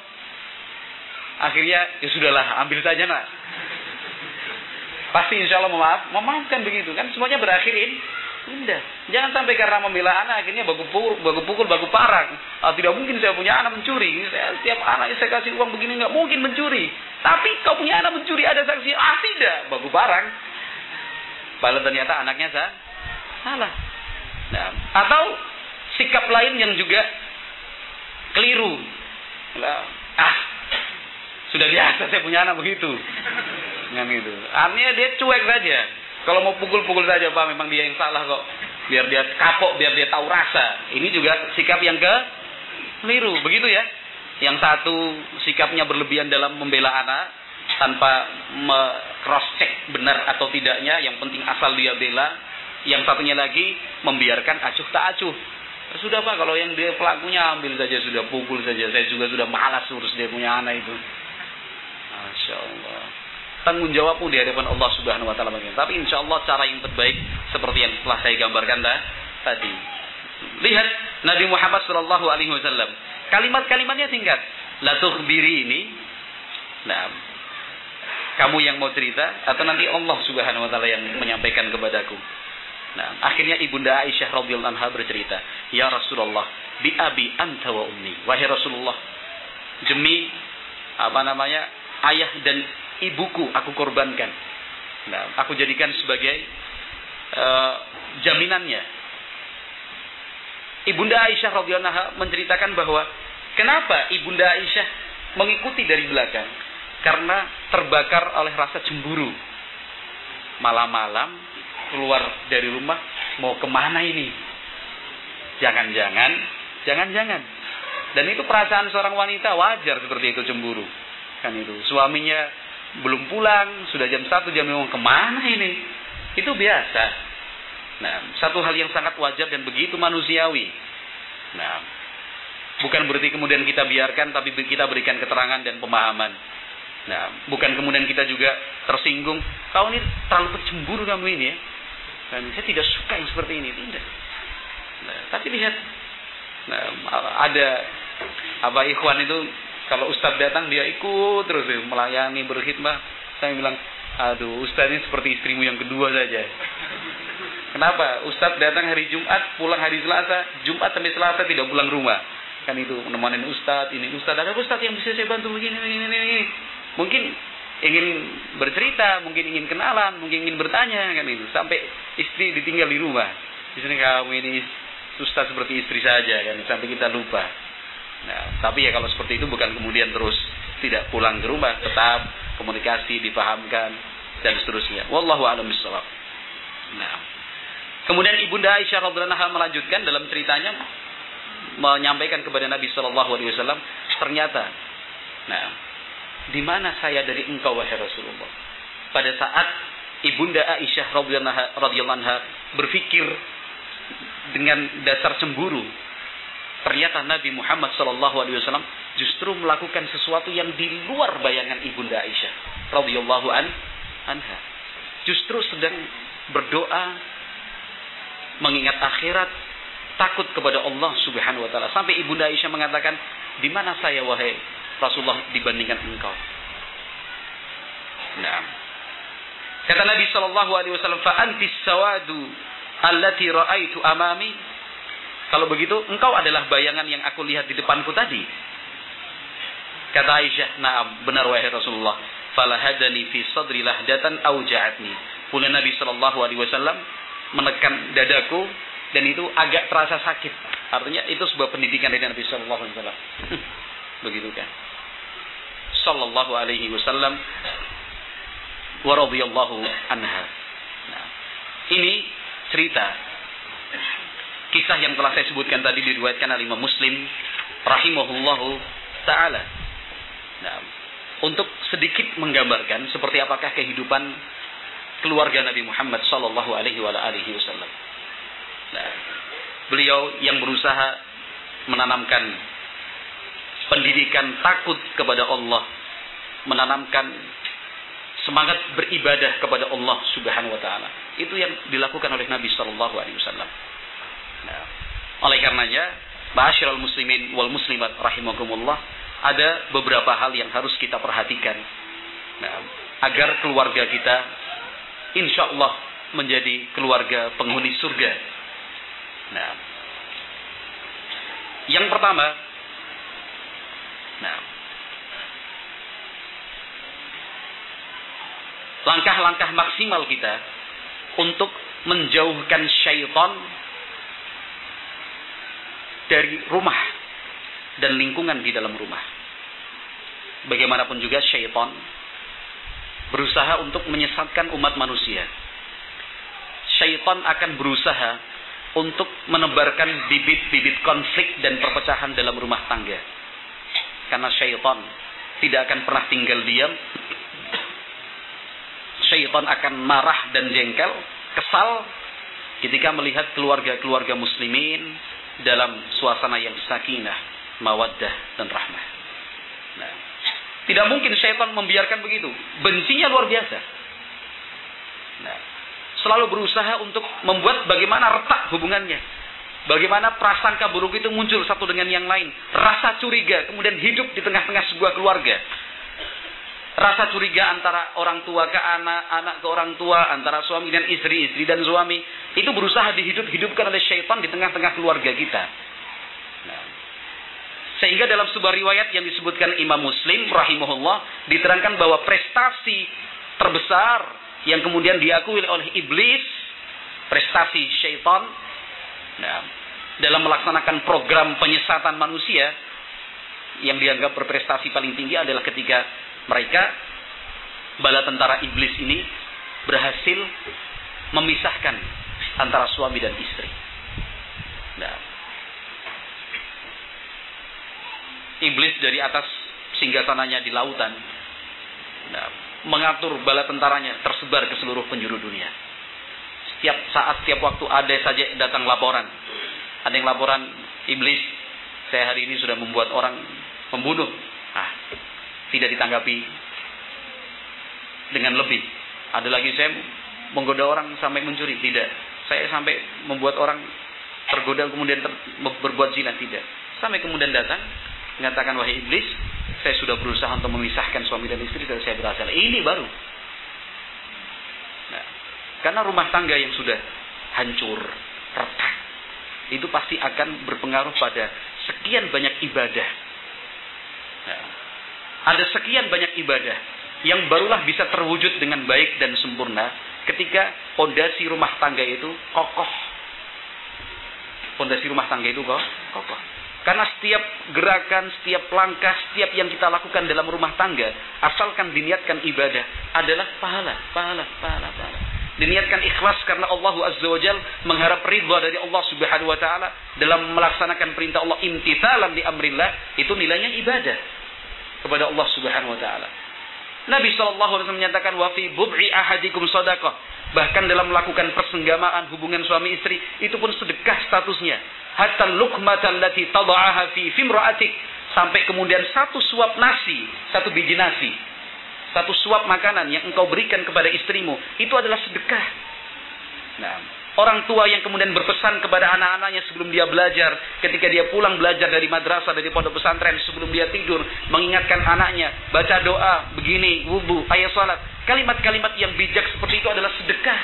Akhirnya ya sudahlah, ambil saja nak. Pasti insya Allah memaaf, memaafkan begitu kan. Semuanya berakhirin. Indah. Jangan sampai karena membela anak akhirnya baku pukul, baku pukul, baku parang. Ah, tidak mungkin saya punya anak mencuri. Saya, setiap anak saya kasih uang begini nggak mungkin mencuri. Tapi kau punya anak mencuri ada saksi. Ah tidak, baku parang. Padahal ternyata anaknya sah, salah. Nah, atau sikap lain yang juga keliru. Ah, sudah biasa saya punya anak begitu. Dengan itu. Artinya dia cuek saja. Kalau mau pukul-pukul saja Pak, memang dia yang salah kok. Biar dia kapok, biar dia tahu rasa. Ini juga sikap yang ke keliru, begitu ya. Yang satu sikapnya berlebihan dalam membela anak tanpa cross check benar atau tidaknya, yang penting asal dia bela. Yang satunya lagi membiarkan acuh tak acuh. Sudah Pak, kalau yang dia pelakunya ambil saja, sudah pukul saja. Saya juga sudah malas urus dia punya anak itu. Masya Allah. Tanggung jawabmu di hadapan Allah Subhanahu Wa Taala. Tapi insya Allah cara yang terbaik seperti yang telah saya gambarkan dah, tadi. Lihat Nabi Muhammad Shallallahu Alaihi Wasallam. Kalimat-kalimatnya singkat. La tukhbiri ini. Nah, kamu yang mau cerita atau nanti Allah Subhanahu wa taala yang menyampaikan kepadaku? Nah, akhirnya Ibunda Aisyah radhiyallahu anha bercerita, "Ya Rasulullah, bi abi anta wa ummi." Wahai Rasulullah, demi apa namanya? ayah dan ibuku aku korbankan. Nah, aku jadikan sebagai uh, jaminannya. Ibunda Aisyah radhiyallahu anha menceritakan bahwa kenapa Ibunda Aisyah mengikuti dari belakang? Karena terbakar oleh rasa cemburu. Malam-malam keluar dari rumah, mau kemana ini? Jangan-jangan, jangan-jangan. Dan itu perasaan seorang wanita, wajar seperti itu, cemburu. Kan itu, suaminya belum pulang, sudah jam satu, jam lima, kemana ini? Itu biasa. Nah, satu hal yang sangat wajar dan begitu manusiawi. Nah, bukan berarti kemudian kita biarkan, tapi kita berikan keterangan dan pemahaman. Nah, bukan kemudian kita juga tersinggung, kau ini terlalu cemburu kamu ini ya. Dan saya tidak suka yang seperti ini, tidak. Nah, tapi lihat, nah, ada apa ikhwan itu kalau ustadz datang dia ikut terus ya, melayani, berkhidmah. Saya bilang, aduh ustadz ini seperti istrimu yang kedua saja. Kenapa? Ustadz datang hari Jumat, pulang hari Selasa, Jumat sampai Selasa tidak pulang rumah. Kan itu menemani ustadz, ini ustadz, ada ustadz yang bisa saya bantu begini, begini, begini. Mungkin ingin bercerita, mungkin ingin kenalan, mungkin ingin bertanya, kan itu. Sampai istri ditinggal di rumah. Di sini kamu ini ustaz seperti istri saja, kan, sampai kita lupa. Nah, tapi ya kalau seperti itu bukan kemudian terus tidak pulang ke rumah, tetap komunikasi, dipahamkan dan seterusnya. Wallahu a'lam bishawab. Nah, kemudian Ibunda Aisyah radhiyallahu anha melanjutkan dalam ceritanya, menyampaikan kepada Nabi sallallahu alaihi wasallam, ternyata, nah, di mana saya dari engkau wahai Rasulullah? Pada saat Ibunda Aisyah radhiyallahu anha berpikir dengan dasar cemburu, ternyata Nabi Muhammad sallallahu alaihi wasallam justru melakukan sesuatu yang di luar bayangan Ibunda Aisyah radhiyallahu anha. Justru sedang berdoa, mengingat akhirat, takut kepada Allah Subhanahu wa taala. Sampai Ibunda Aisyah mengatakan, "Di mana saya wahai Rasulullah dibandingkan engkau?" Nah, kata Nabi sallallahu alaihi wasallam, "Fa antis sawadu allati ra'aitu amami." Kalau begitu, engkau adalah bayangan yang aku lihat di depanku tadi. Kata Aisyah, "Na'am, benar wahai Rasulullah." Falahadani fi sadri lahdatan auja'atni. Kemudian Nabi sallallahu alaihi wasallam menekan dadaku dan itu agak terasa sakit. Artinya itu sebuah pendidikan dari Nabi sallallahu alaihi wasallam. Begitu kan? Sallallahu alaihi wasallam wa radhiyallahu anha. Nah, ini cerita kisah yang telah saya sebutkan tadi diriwayatkan oleh Imam Muslim rahimahullahu taala. Nah, untuk sedikit menggambarkan seperti apakah kehidupan keluarga Nabi Muhammad sallallahu alaihi wasallam. Nah, beliau yang berusaha menanamkan pendidikan takut kepada Allah, menanamkan semangat beribadah kepada Allah Subhanahu wa taala. Itu yang dilakukan oleh Nabi sallallahu alaihi wasallam. Nah, oleh karenanya, ma'asyiral muslimin wal muslimat rahimakumullah, ada beberapa hal yang harus kita perhatikan. Nah, agar keluarga kita insyaallah menjadi keluarga penghuni surga. Nah, yang pertama, nah, langkah-langkah maksimal kita untuk menjauhkan syaitan dari rumah dan lingkungan di dalam rumah. Bagaimanapun juga syaitan berusaha untuk menyesatkan umat manusia. Syaitan akan berusaha untuk menebarkan bibit-bibit konflik dan perpecahan dalam rumah tangga. Karena syaitan tidak akan pernah tinggal diam. Syaitan akan marah dan jengkel, kesal ketika melihat keluarga-keluarga muslimin dalam suasana yang sakinah, mawaddah dan rahmah. Nah, tidak mungkin syaitan membiarkan begitu. Bencinya luar biasa. Nah, selalu berusaha untuk membuat bagaimana retak hubungannya. Bagaimana prasangka buruk itu muncul satu dengan yang lain. Rasa curiga kemudian hidup di tengah-tengah sebuah keluarga. Rasa curiga antara orang tua ke anak, anak ke orang tua, antara suami dan istri, istri dan suami, itu berusaha dihidup-hidupkan oleh syaitan di tengah-tengah keluarga kita. Nah, sehingga dalam sebuah riwayat yang disebutkan Imam Muslim rahimahullah, diterangkan bahwa prestasi terbesar yang kemudian diakui oleh iblis, prestasi syaitan, nah, dalam melaksanakan program penyesatan manusia, yang dianggap berprestasi paling tinggi adalah ketika mereka, bala tentara iblis ini, berhasil memisahkan antara suami dan istri. Nah, iblis dari atas singgasananya di lautan, nah, mengatur bala tentaranya tersebar ke seluruh penjuru dunia. Setiap saat, setiap waktu ada saja datang laporan. Ada yang laporan, iblis, saya hari ini sudah membuat orang membunuh. Ah, tidak ditanggapi dengan lebih. Ada lagi, saya menggoda orang sampai mencuri. Tidak. Saya sampai membuat orang tergoda kemudian ter, berbuat zina. Tidak. Sampai kemudian datang mengatakan, wahai iblis, saya sudah berusaha untuk memisahkan suami dan istri dan saya berhasil. Ini baru. Nah, karena rumah tangga yang sudah hancur, retak, itu pasti akan berpengaruh pada sekian banyak ibadah. Nah, ada sekian banyak ibadah yang barulah bisa terwujud dengan baik dan sempurna ketika fondasi rumah tangga itu kokoh. Fondasi rumah tangga itu kok kokoh. Karena setiap gerakan, setiap langkah, setiap yang kita lakukan dalam rumah tangga, asalkan diniatkan ibadah, adalah pahala, pahala, pahala, pahala. Diniatkan ikhlas karena Allah Azza wa Jalla mengharap ridha dari Allah Subhanahu wa taala dalam melaksanakan perintah Allah, imtithalan li amrillah, itu nilainya ibadah kepada Allah Subhanahu wa taala. Nabi sallallahu alaihi wasallam menyatakan, wa fi bud'i ahadikum shadaqah. Bahkan dalam melakukan persenggamaan hubungan suami istri, itu pun sedekah statusnya. Hatta luqmatan allati tad'aha fi fimra'atik, sampai kemudian satu suap nasi, satu biji nasi, satu suap makanan yang engkau berikan kepada istrimu, itu adalah sedekah. Nah, orang tua yang kemudian berpesan kepada anak-anaknya sebelum dia belajar, ketika dia pulang belajar dari madrasah, dari pondok pesantren, sebelum dia tidur, mengingatkan anaknya, baca doa, begini, wudu, ayat salat. Kalimat-kalimat yang bijak seperti itu adalah sedekah.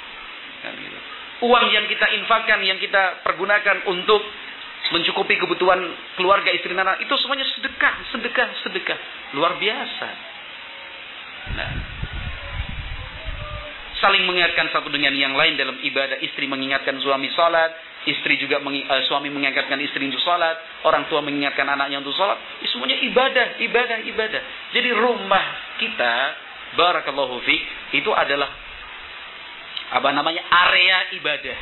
Uang yang kita infakkan, yang kita pergunakan untuk mencukupi kebutuhan keluarga, istri, anak, itu semuanya sedekah, sedekah, sedekah. Luar biasa. Nah, saling mengingatkan satu dengan yang lain dalam ibadah. Istri mengingatkan suami salat, istri juga meng, uh, suami mengingatkan istri untuk salat, orang tua mengingatkan anaknya untuk salat. Itu semuanya ibadah, ibadah, ibadah. Jadi rumah kita, barakallahu fiik, itu adalah apa namanya? Area ibadah.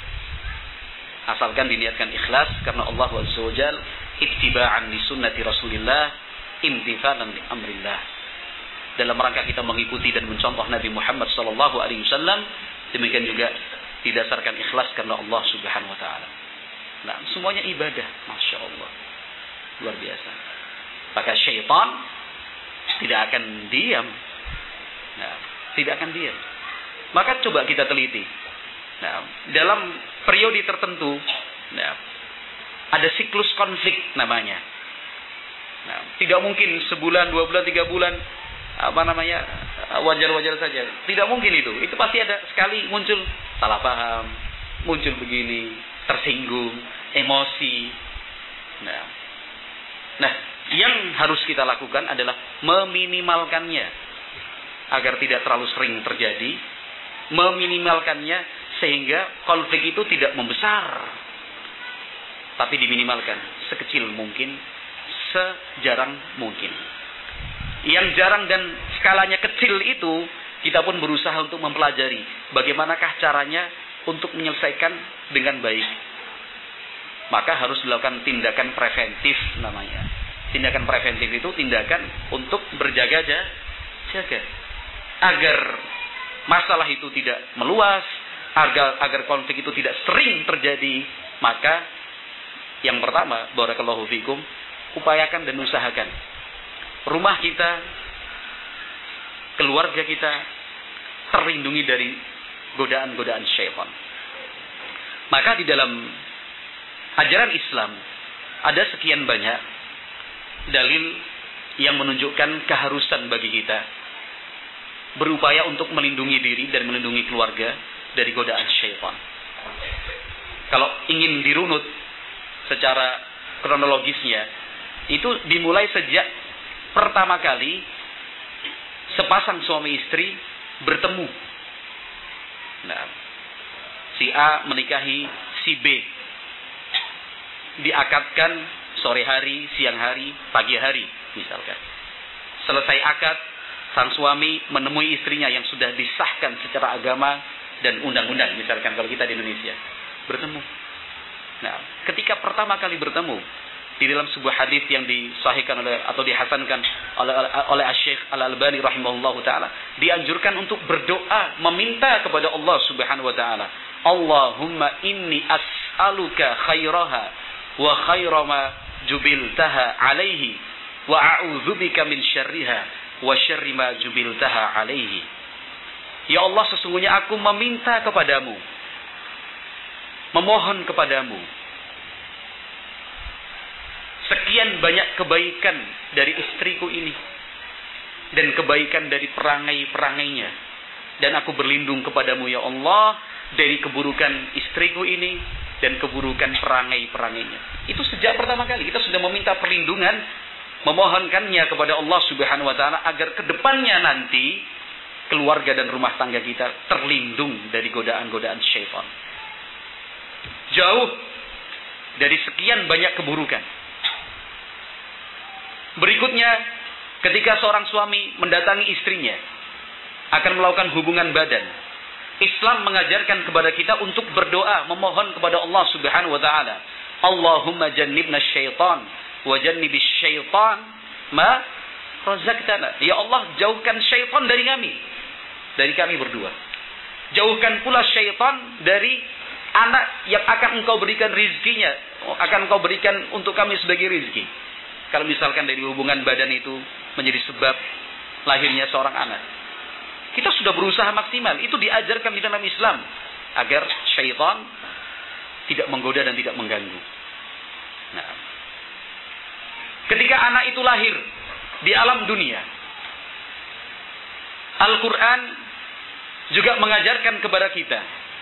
Asalkan diniatkan ikhlas karena Allah Azza wa Jalla, ittiba'an li sunnati Rasulillah, imtithalan li amrillah. Dalam rangka kita mengikuti dan mencontoh Nabi Muhammad sallallahu alaihi wasallam, demikian juga didasarkan ikhlas karena Allah Subhanahu wa taala. Nah, semuanya ibadah, Masya Allah. Luar biasa. Maka syaitan tidak akan diam. Nah, tidak akan diam. Maka coba kita teliti. Nah, dalam periode tertentu, nah, ada siklus konflik namanya. Nah, tidak mungkin sebulan, dua bulan, tiga bulan, apa namanya, wajar-wajar saja. Tidak mungkin itu. Itu pasti ada sekali muncul salah paham, muncul begini, tersinggung, emosi. Nah, nah, yang harus kita lakukan adalah meminimalkannya agar tidak terlalu sering terjadi, meminimalkannya sehingga konflik itu tidak membesar, tapi diminimalkan sekecil mungkin, sejarang mungkin. Yang jarang dan skalanya kecil itu, kita pun berusaha untuk mempelajari bagaimanakah caranya untuk menyelesaikan dengan baik. Maka harus dilakukan tindakan preventif namanya. Tindakan preventif itu tindakan untuk berjaga-jaga agar masalah itu tidak meluas, agar agar konflik itu tidak sering terjadi. Maka yang pertama, barakallahu fikum, upayakan dan usahakan rumah kita, keluarga kita terlindungi dari godaan-godaan syaitan. Maka di dalam ajaran Islam ada sekian banyak dalil yang menunjukkan keharusan bagi kita berupaya untuk melindungi diri dan melindungi keluarga dari godaan syaitan. Kalau ingin dirunut secara kronologisnya, itu dimulai sejak pertama kali sepasang suami istri bertemu. Nah, si A menikahi si B, diakadkan sore hari, siang hari, pagi hari misalkan. Selesai akad, sang suami menemui istrinya yang sudah disahkan secara agama dan undang-undang, misalkan kalau kita di Indonesia, bertemu. Nah, ketika pertama kali bertemu, di dalam sebuah hadis yang disahihkan oleh atau dihasankan oleh oleh Asy-Syaikh Al-Albani rahimahullahu taala, dianjurkan untuk berdoa meminta kepada Allah Subhanahu wa taala, Allahumma inni as'aluka khairaha wa khaira ma jubiltaha alaihi wa a'udzubika min syarriha wa syarri ma jubiltaha alaihi. Ya Allah, sesungguhnya aku meminta kepadamu, memohon kepadamu sekian banyak kebaikan dari istriku ini dan kebaikan dari perangai-perangainya, dan aku berlindung kepadamu ya Allah dari keburukan istriku ini dan keburukan perangai-perangainya. Itu sejak pertama kali kita sudah meminta perlindungan, memohonkannya kepada Allah Subhanahu wa taala agar kedepannya nanti keluarga dan rumah tangga kita terlindung dari godaan-godaan syaitan, jauh dari sekian banyak keburukan. Berikutnya, ketika seorang suami mendatangi istrinya akan melakukan hubungan badan, Islam mengajarkan kepada kita untuk berdoa, memohon kepada Allah Subhanahu wa taala, Allahumma jannibna syaitan wa jannibis syaitan ma razaqtana. Ya Allah, jauhkan syaitan dari kami, dari kami berdua. Jauhkan pula syaitan dari anak yang akan engkau berikan rizkinya, akan engkau berikan untuk kami sebagai rizki. Kalau misalkan dari hubungan badan itu menjadi sebab lahirnya seorang anak, kita sudah berusaha maksimal. Itu diajarkan di dalam Islam agar syaitan tidak menggoda dan tidak mengganggu. Nah, ketika anak itu lahir di alam dunia, Al-Quran juga mengajarkan kepada kita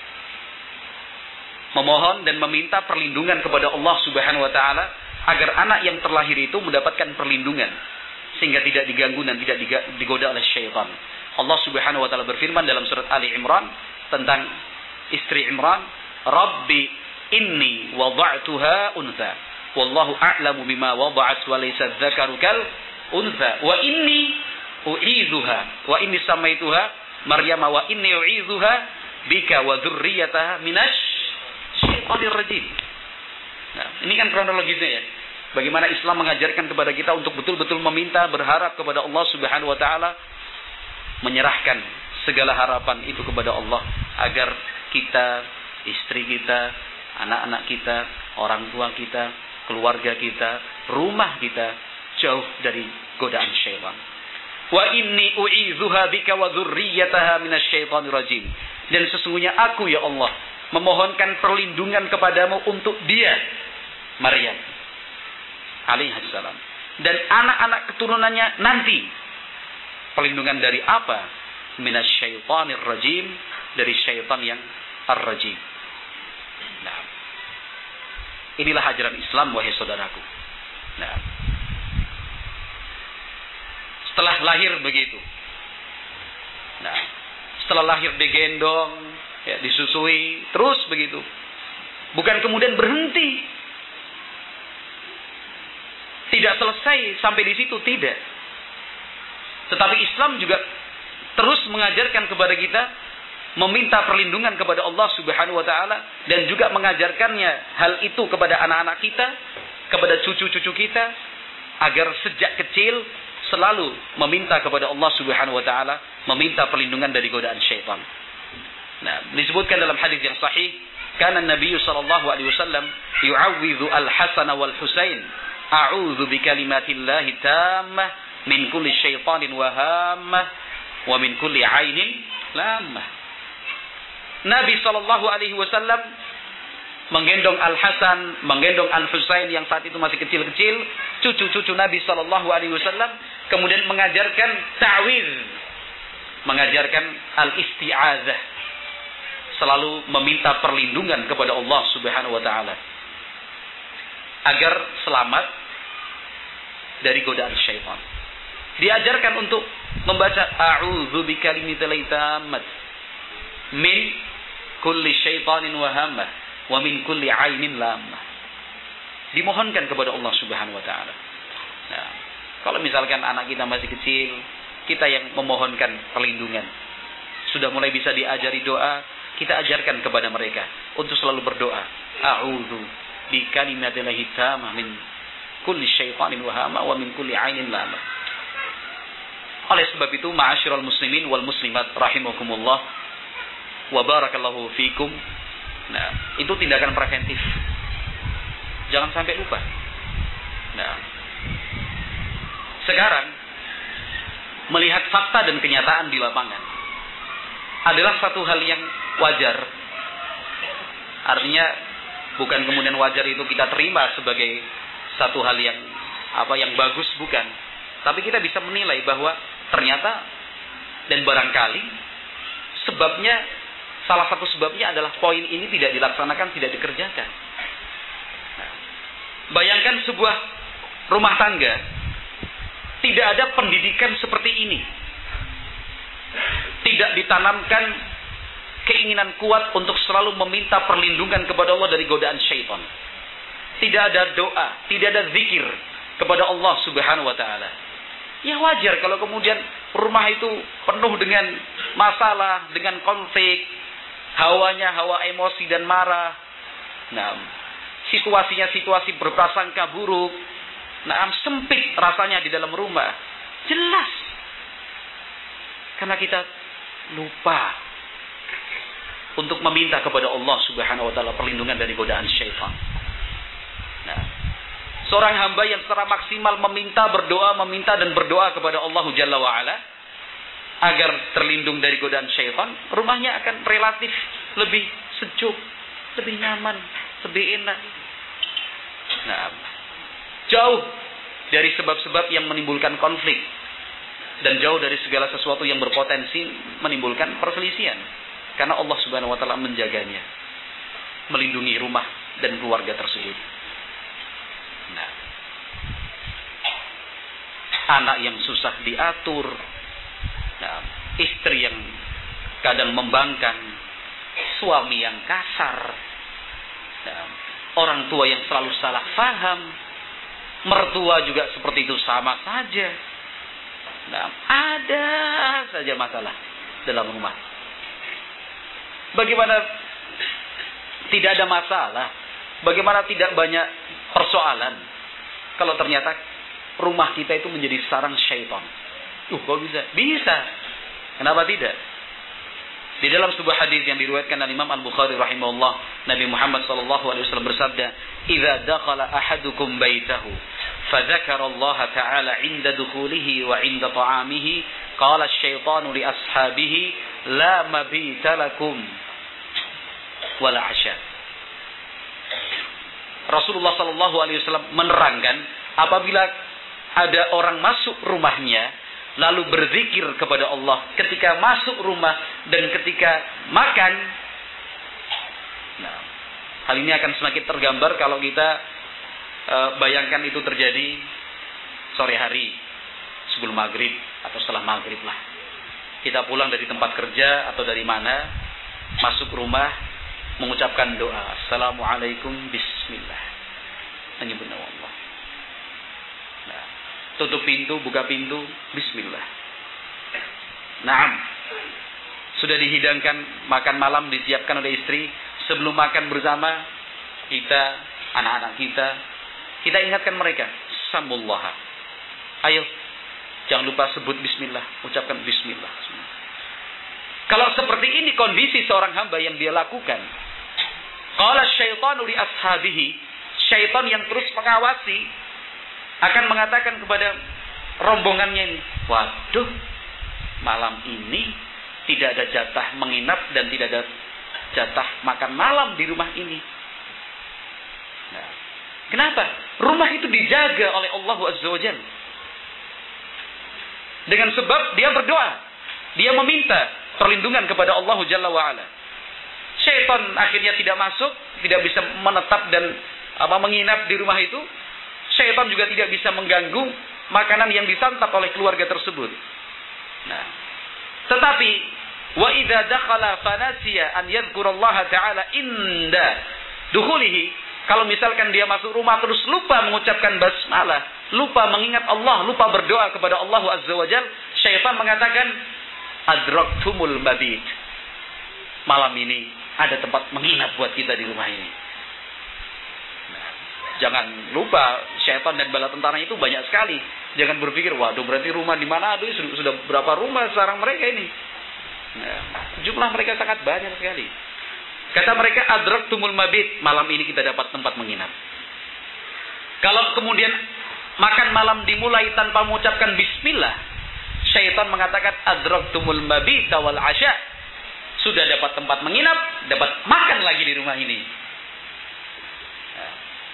memohon dan meminta perlindungan kepada Allah Subhanahu wa taala agar anak yang terlahir itu mendapatkan perlindungan sehingga tidak diganggu dan tidak digoda oleh syaitan. Allah Subhanahu wa taala berfirman dalam surat Ali Imran tentang istri Imran, Rabbi inni wada'tuha untha wallahu a'lamu bima wada'at wa laysa dzakaru kal untha wa inni u'idzuha wa inni samaituha Maryam wa inni u'idzuha bika wa dzurriyyataha minasy syaitonir rajim. Nah, ini kan kronologisnya ya. Bagaimana Islam mengajarkan kepada kita untuk betul-betul meminta, berharap kepada Allah Subhanahu wa taala, menyerahkan segala harapan itu kepada Allah agar kita, istri kita, anak-anak kita, orang tua kita, keluarga kita, rumah kita jauh dari godaan syaitan. Wa inni u'idzuha bika wa dzurriyyataha minasyaitonir rajim. Dan sesungguhnya aku ya Allah memohonkan perlindungan kepadamu untuk dia, Maryam alaihissalam, dan anak-anak keturunannya nanti. Perlindungan dari apa? Minasyaitonir rajim, dari syaitan yang ar-rajim. Nah, inilah ajaran Islam wahai saudaraku. Nah, setelah lahir begitu. Nah, setelah lahir digendong, ya, disusui, terus begitu. Bukan kemudian berhenti. Tidak selesai sampai di situ, tidak. Tetapi Islam juga terus mengajarkan kepada kita meminta perlindungan kepada Allah Subhanahu wa taala, dan juga mengajarkannya hal itu kepada anak-anak kita, kepada cucu-cucu kita, agar sejak kecil selalu meminta kepada Allah Subhanahu wa taala, meminta perlindungan dari godaan syaitan. Nah, disebutkan dalam hadis yang sahih, kana Nabi sallallahu alaihi wasallam yu'awwidhu al-Hasan wal Husain, a'udzu bikalimatillahi tammah min kulli syaitanin wa hammah wa min kulli 'ainin lammah. Nabi sallallahu alaihi wasallam menggendong Al-Hasan, menggendong Al-Husain yang saat itu masih kecil-kecil, cucu-cucu Nabi Shallallahu Alaihi Wasallam, kemudian mengajarkan ta'widz, mengajarkan al-isti'adzah, selalu meminta perlindungan kepada Allah Subhanahu Wa Taala agar selamat dari godaan syaitan. Diajarkan untuk membaca a'udzu bikalimatillahi tammat min kulli syaitanin wa hammah wa min kulli ainin lamah. Dimohonkan kepada Allah Subhanahu wa taala. Nah, kalau misalkan anak kita masih kecil, kita yang memohonkan perlindungan. Sudah mulai bisa diajari doa, kita ajarkan kepada mereka untuk selalu berdoa. A'udzu bikalimatillahi tammah min kulli syaitanin wa hammah wa min kulli ainin lamah. Oleh sebab itu, ma'asyiral muslimin wal muslimat rahimakumullah wa barakallahu fikum. Nah, itu tindakan preventif. Jangan sampai lupa. Nah, sekarang melihat fakta dan kenyataan di lapangan adalah satu hal yang wajar. Artinya bukan kemudian wajar itu kita terima sebagai satu hal yang apa yang bagus, bukan. Tapi kita bisa menilai bahwa ternyata dan barangkali sebabnya, salah satu sebabnya adalah poin ini tidak dilaksanakan, tidak dikerjakan. Nah, bayangkan sebuah rumah tangga tidak ada pendidikan seperti ini. Tidak ditanamkan keinginan kuat untuk selalu meminta perlindungan kepada Allah dari godaan syaitan. Tidak ada doa, tidak ada zikir kepada Allah Subhanahu wa taala. Ya wajar kalau kemudian rumah itu penuh dengan masalah, dengan konflik, hawanya hawa emosi dan marah. Nah, situasinya situasi berprasangka buruk. Nah, sempit rasanya di dalam rumah. Jelas. Karena kita lupa untuk meminta kepada Allah Subhanahu wa taala perlindungan dari godaan syaitan. Nah, seorang hamba yang secara maksimal meminta, berdoa, meminta dan berdoa kepada Allah Jalla wa Ala agar terlindung dari godaan syaitan, rumahnya akan relatif lebih sejuk, lebih nyaman, lebih enak. Nah, jauh dari sebab-sebab yang menimbulkan konflik dan jauh dari segala sesuatu yang berpotensi menimbulkan perselisihan, karena Allah Subhanahu wa taala menjaganya, melindungi rumah dan keluarga tersebut. Nah, anak yang susah diatur, nah, istri yang kadang membangkang, suami yang kasar, nah, orang tua yang selalu salah faham, mertua juga seperti itu sama saja. Nah, ada saja masalah dalam rumah. Bagaimana tidak ada masalah? Bagaimana tidak banyak persoalan kalau ternyata rumah kita itu menjadi sarang syaitan? Uh, kok bisa? Bisa. Kenapa tidak? Di dalam sebuah hadis yang diriwayatkan oleh Imam Al-Bukhari rahimahullah, Nabi Muhammad sallallahu alaihi wasallam bersabda, "Idza dakhala ahadukum baitahu, fadzakara Allah ta'ala 'inda dukhulihi wa 'inda ta'amihi, qala asy-syaitanu li ashabihi, la mabita lakum wala 'asha." Rasulullah sallallahu alaihi wasallam menerangkan, apabila ada orang masuk rumahnya lalu berzikir kepada Allah ketika masuk rumah dan ketika makan. Nah, hal ini akan semakin tergambar kalau kita e, bayangkan itu terjadi sore hari sebelum maghrib atau setelah maghrib lah. Kita pulang dari tempat kerja atau dari mana, masuk rumah, mengucapkan doa, Assalamualaikum bismillah, menyebut nama Allah. Nah, tutup pintu, buka pintu, bismillah. Naam. Sudah dihidangkan makan malam, disiapkan oleh istri. Sebelum makan bersama, kita, anak-anak kita, kita ingatkan mereka, Samullah. Ayo, jangan lupa sebut bismillah, ucapkan bismillah. Kalau seperti ini kondisi seorang hamba yang dia lakukan, qala syaitanu li ashabihi, syaitan yang terus mengawasi akan mengatakan kepada rombongannya ini, waduh, malam ini tidak ada jatah menginap dan tidak ada jatah makan malam di rumah ini. Nah, kenapa? Rumah itu dijaga oleh Allah Azza wa Jalla. Dengan sebab dia berdoa. Dia meminta perlindungan kepada Allah Jalla wa Ala. Syaitan akhirnya tidak masuk, tidak bisa menetap dan apa menginap di rumah itu. Syaitan juga tidak bisa mengganggu makanan yang disantap oleh keluarga tersebut. Nah, tetapi wa idza dakhala fanasiya an yadhkurallaha ta'ala inda dukhulihi, kalau misalkan dia masuk rumah terus lupa mengucapkan basmalah, lupa mengingat Allah, lupa berdoa kepada Allah Azza wa Jalla, syaitan mengatakan adraktumul mabit. Malam ini ada tempat menginap buat kita di rumah ini. Nah, jangan lupa syaitan dan bala tentara itu banyak sekali. Jangan berpikir, waduh berarti rumah di mana? Aduh sudah, sudah berapa rumah sekarang mereka ini? Nah, jumlah mereka sangat banyak sekali. Kata mereka adraktumul mabit, malam ini kita dapat tempat menginap. Kalau kemudian makan malam dimulai tanpa mengucapkan bismillah, syaitan mengatakan adraktumul mabita wal asya. Sudah dapat tempat menginap, dapat makan lagi di rumah ini. Nah,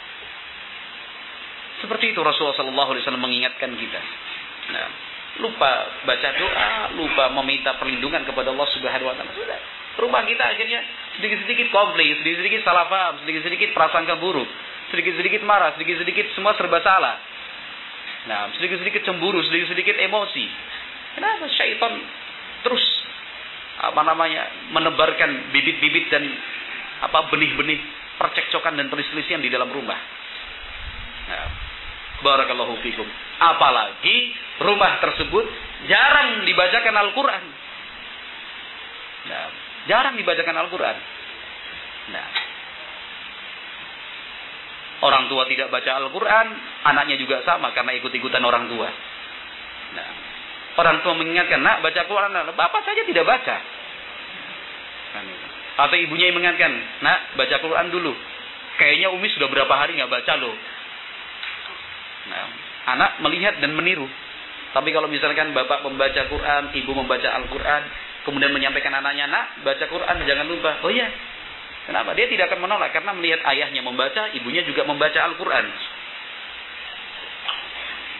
seperti itu Rasulullah sallallahu alaihi wasallam mengingatkan kita. Nah, lupa baca doa, lupa meminta perlindungan kepada Allah Subhanahu wa taala. Sudah, rumah kita akhirnya sedikit-sedikit konflik, sedikit-sedikit salah paham, sedikit-sedikit prasangka buruk, sedikit-sedikit marah, sedikit-sedikit semua serba salah. Nah, sedikit-sedikit cemburu, sedikit-sedikit emosi. Kenapa syaitan terus apa namanya menebarkan bibit-bibit dan apa benih-benih percekcokan dan perselisihan di dalam rumah? Nah, barakallahu fikum. Apalagi rumah tersebut jarang dibacakan Al-Quran. Nah, jarang dibacakan Al-Quran. Nah, orang tua tidak baca Al-Quran, anaknya juga sama karena ikut-ikutan orang tua. Nah, orang tua mengingatkan, nak baca Quran, bapak saja tidak baca. Atau ibunya yang mengingatkan, nak baca Quran dulu. Kayaknya Umi sudah berapa hari nggak baca loh. Nah, anak melihat dan meniru. Tapi kalau misalkan bapak membaca Quran, ibu membaca Al-Quran, kemudian menyampaikan anaknya, nak baca Quran jangan lupa. Oh iya, kenapa? Dia tidak akan menolak karena melihat ayahnya membaca, ibunya juga membaca Al-Quran.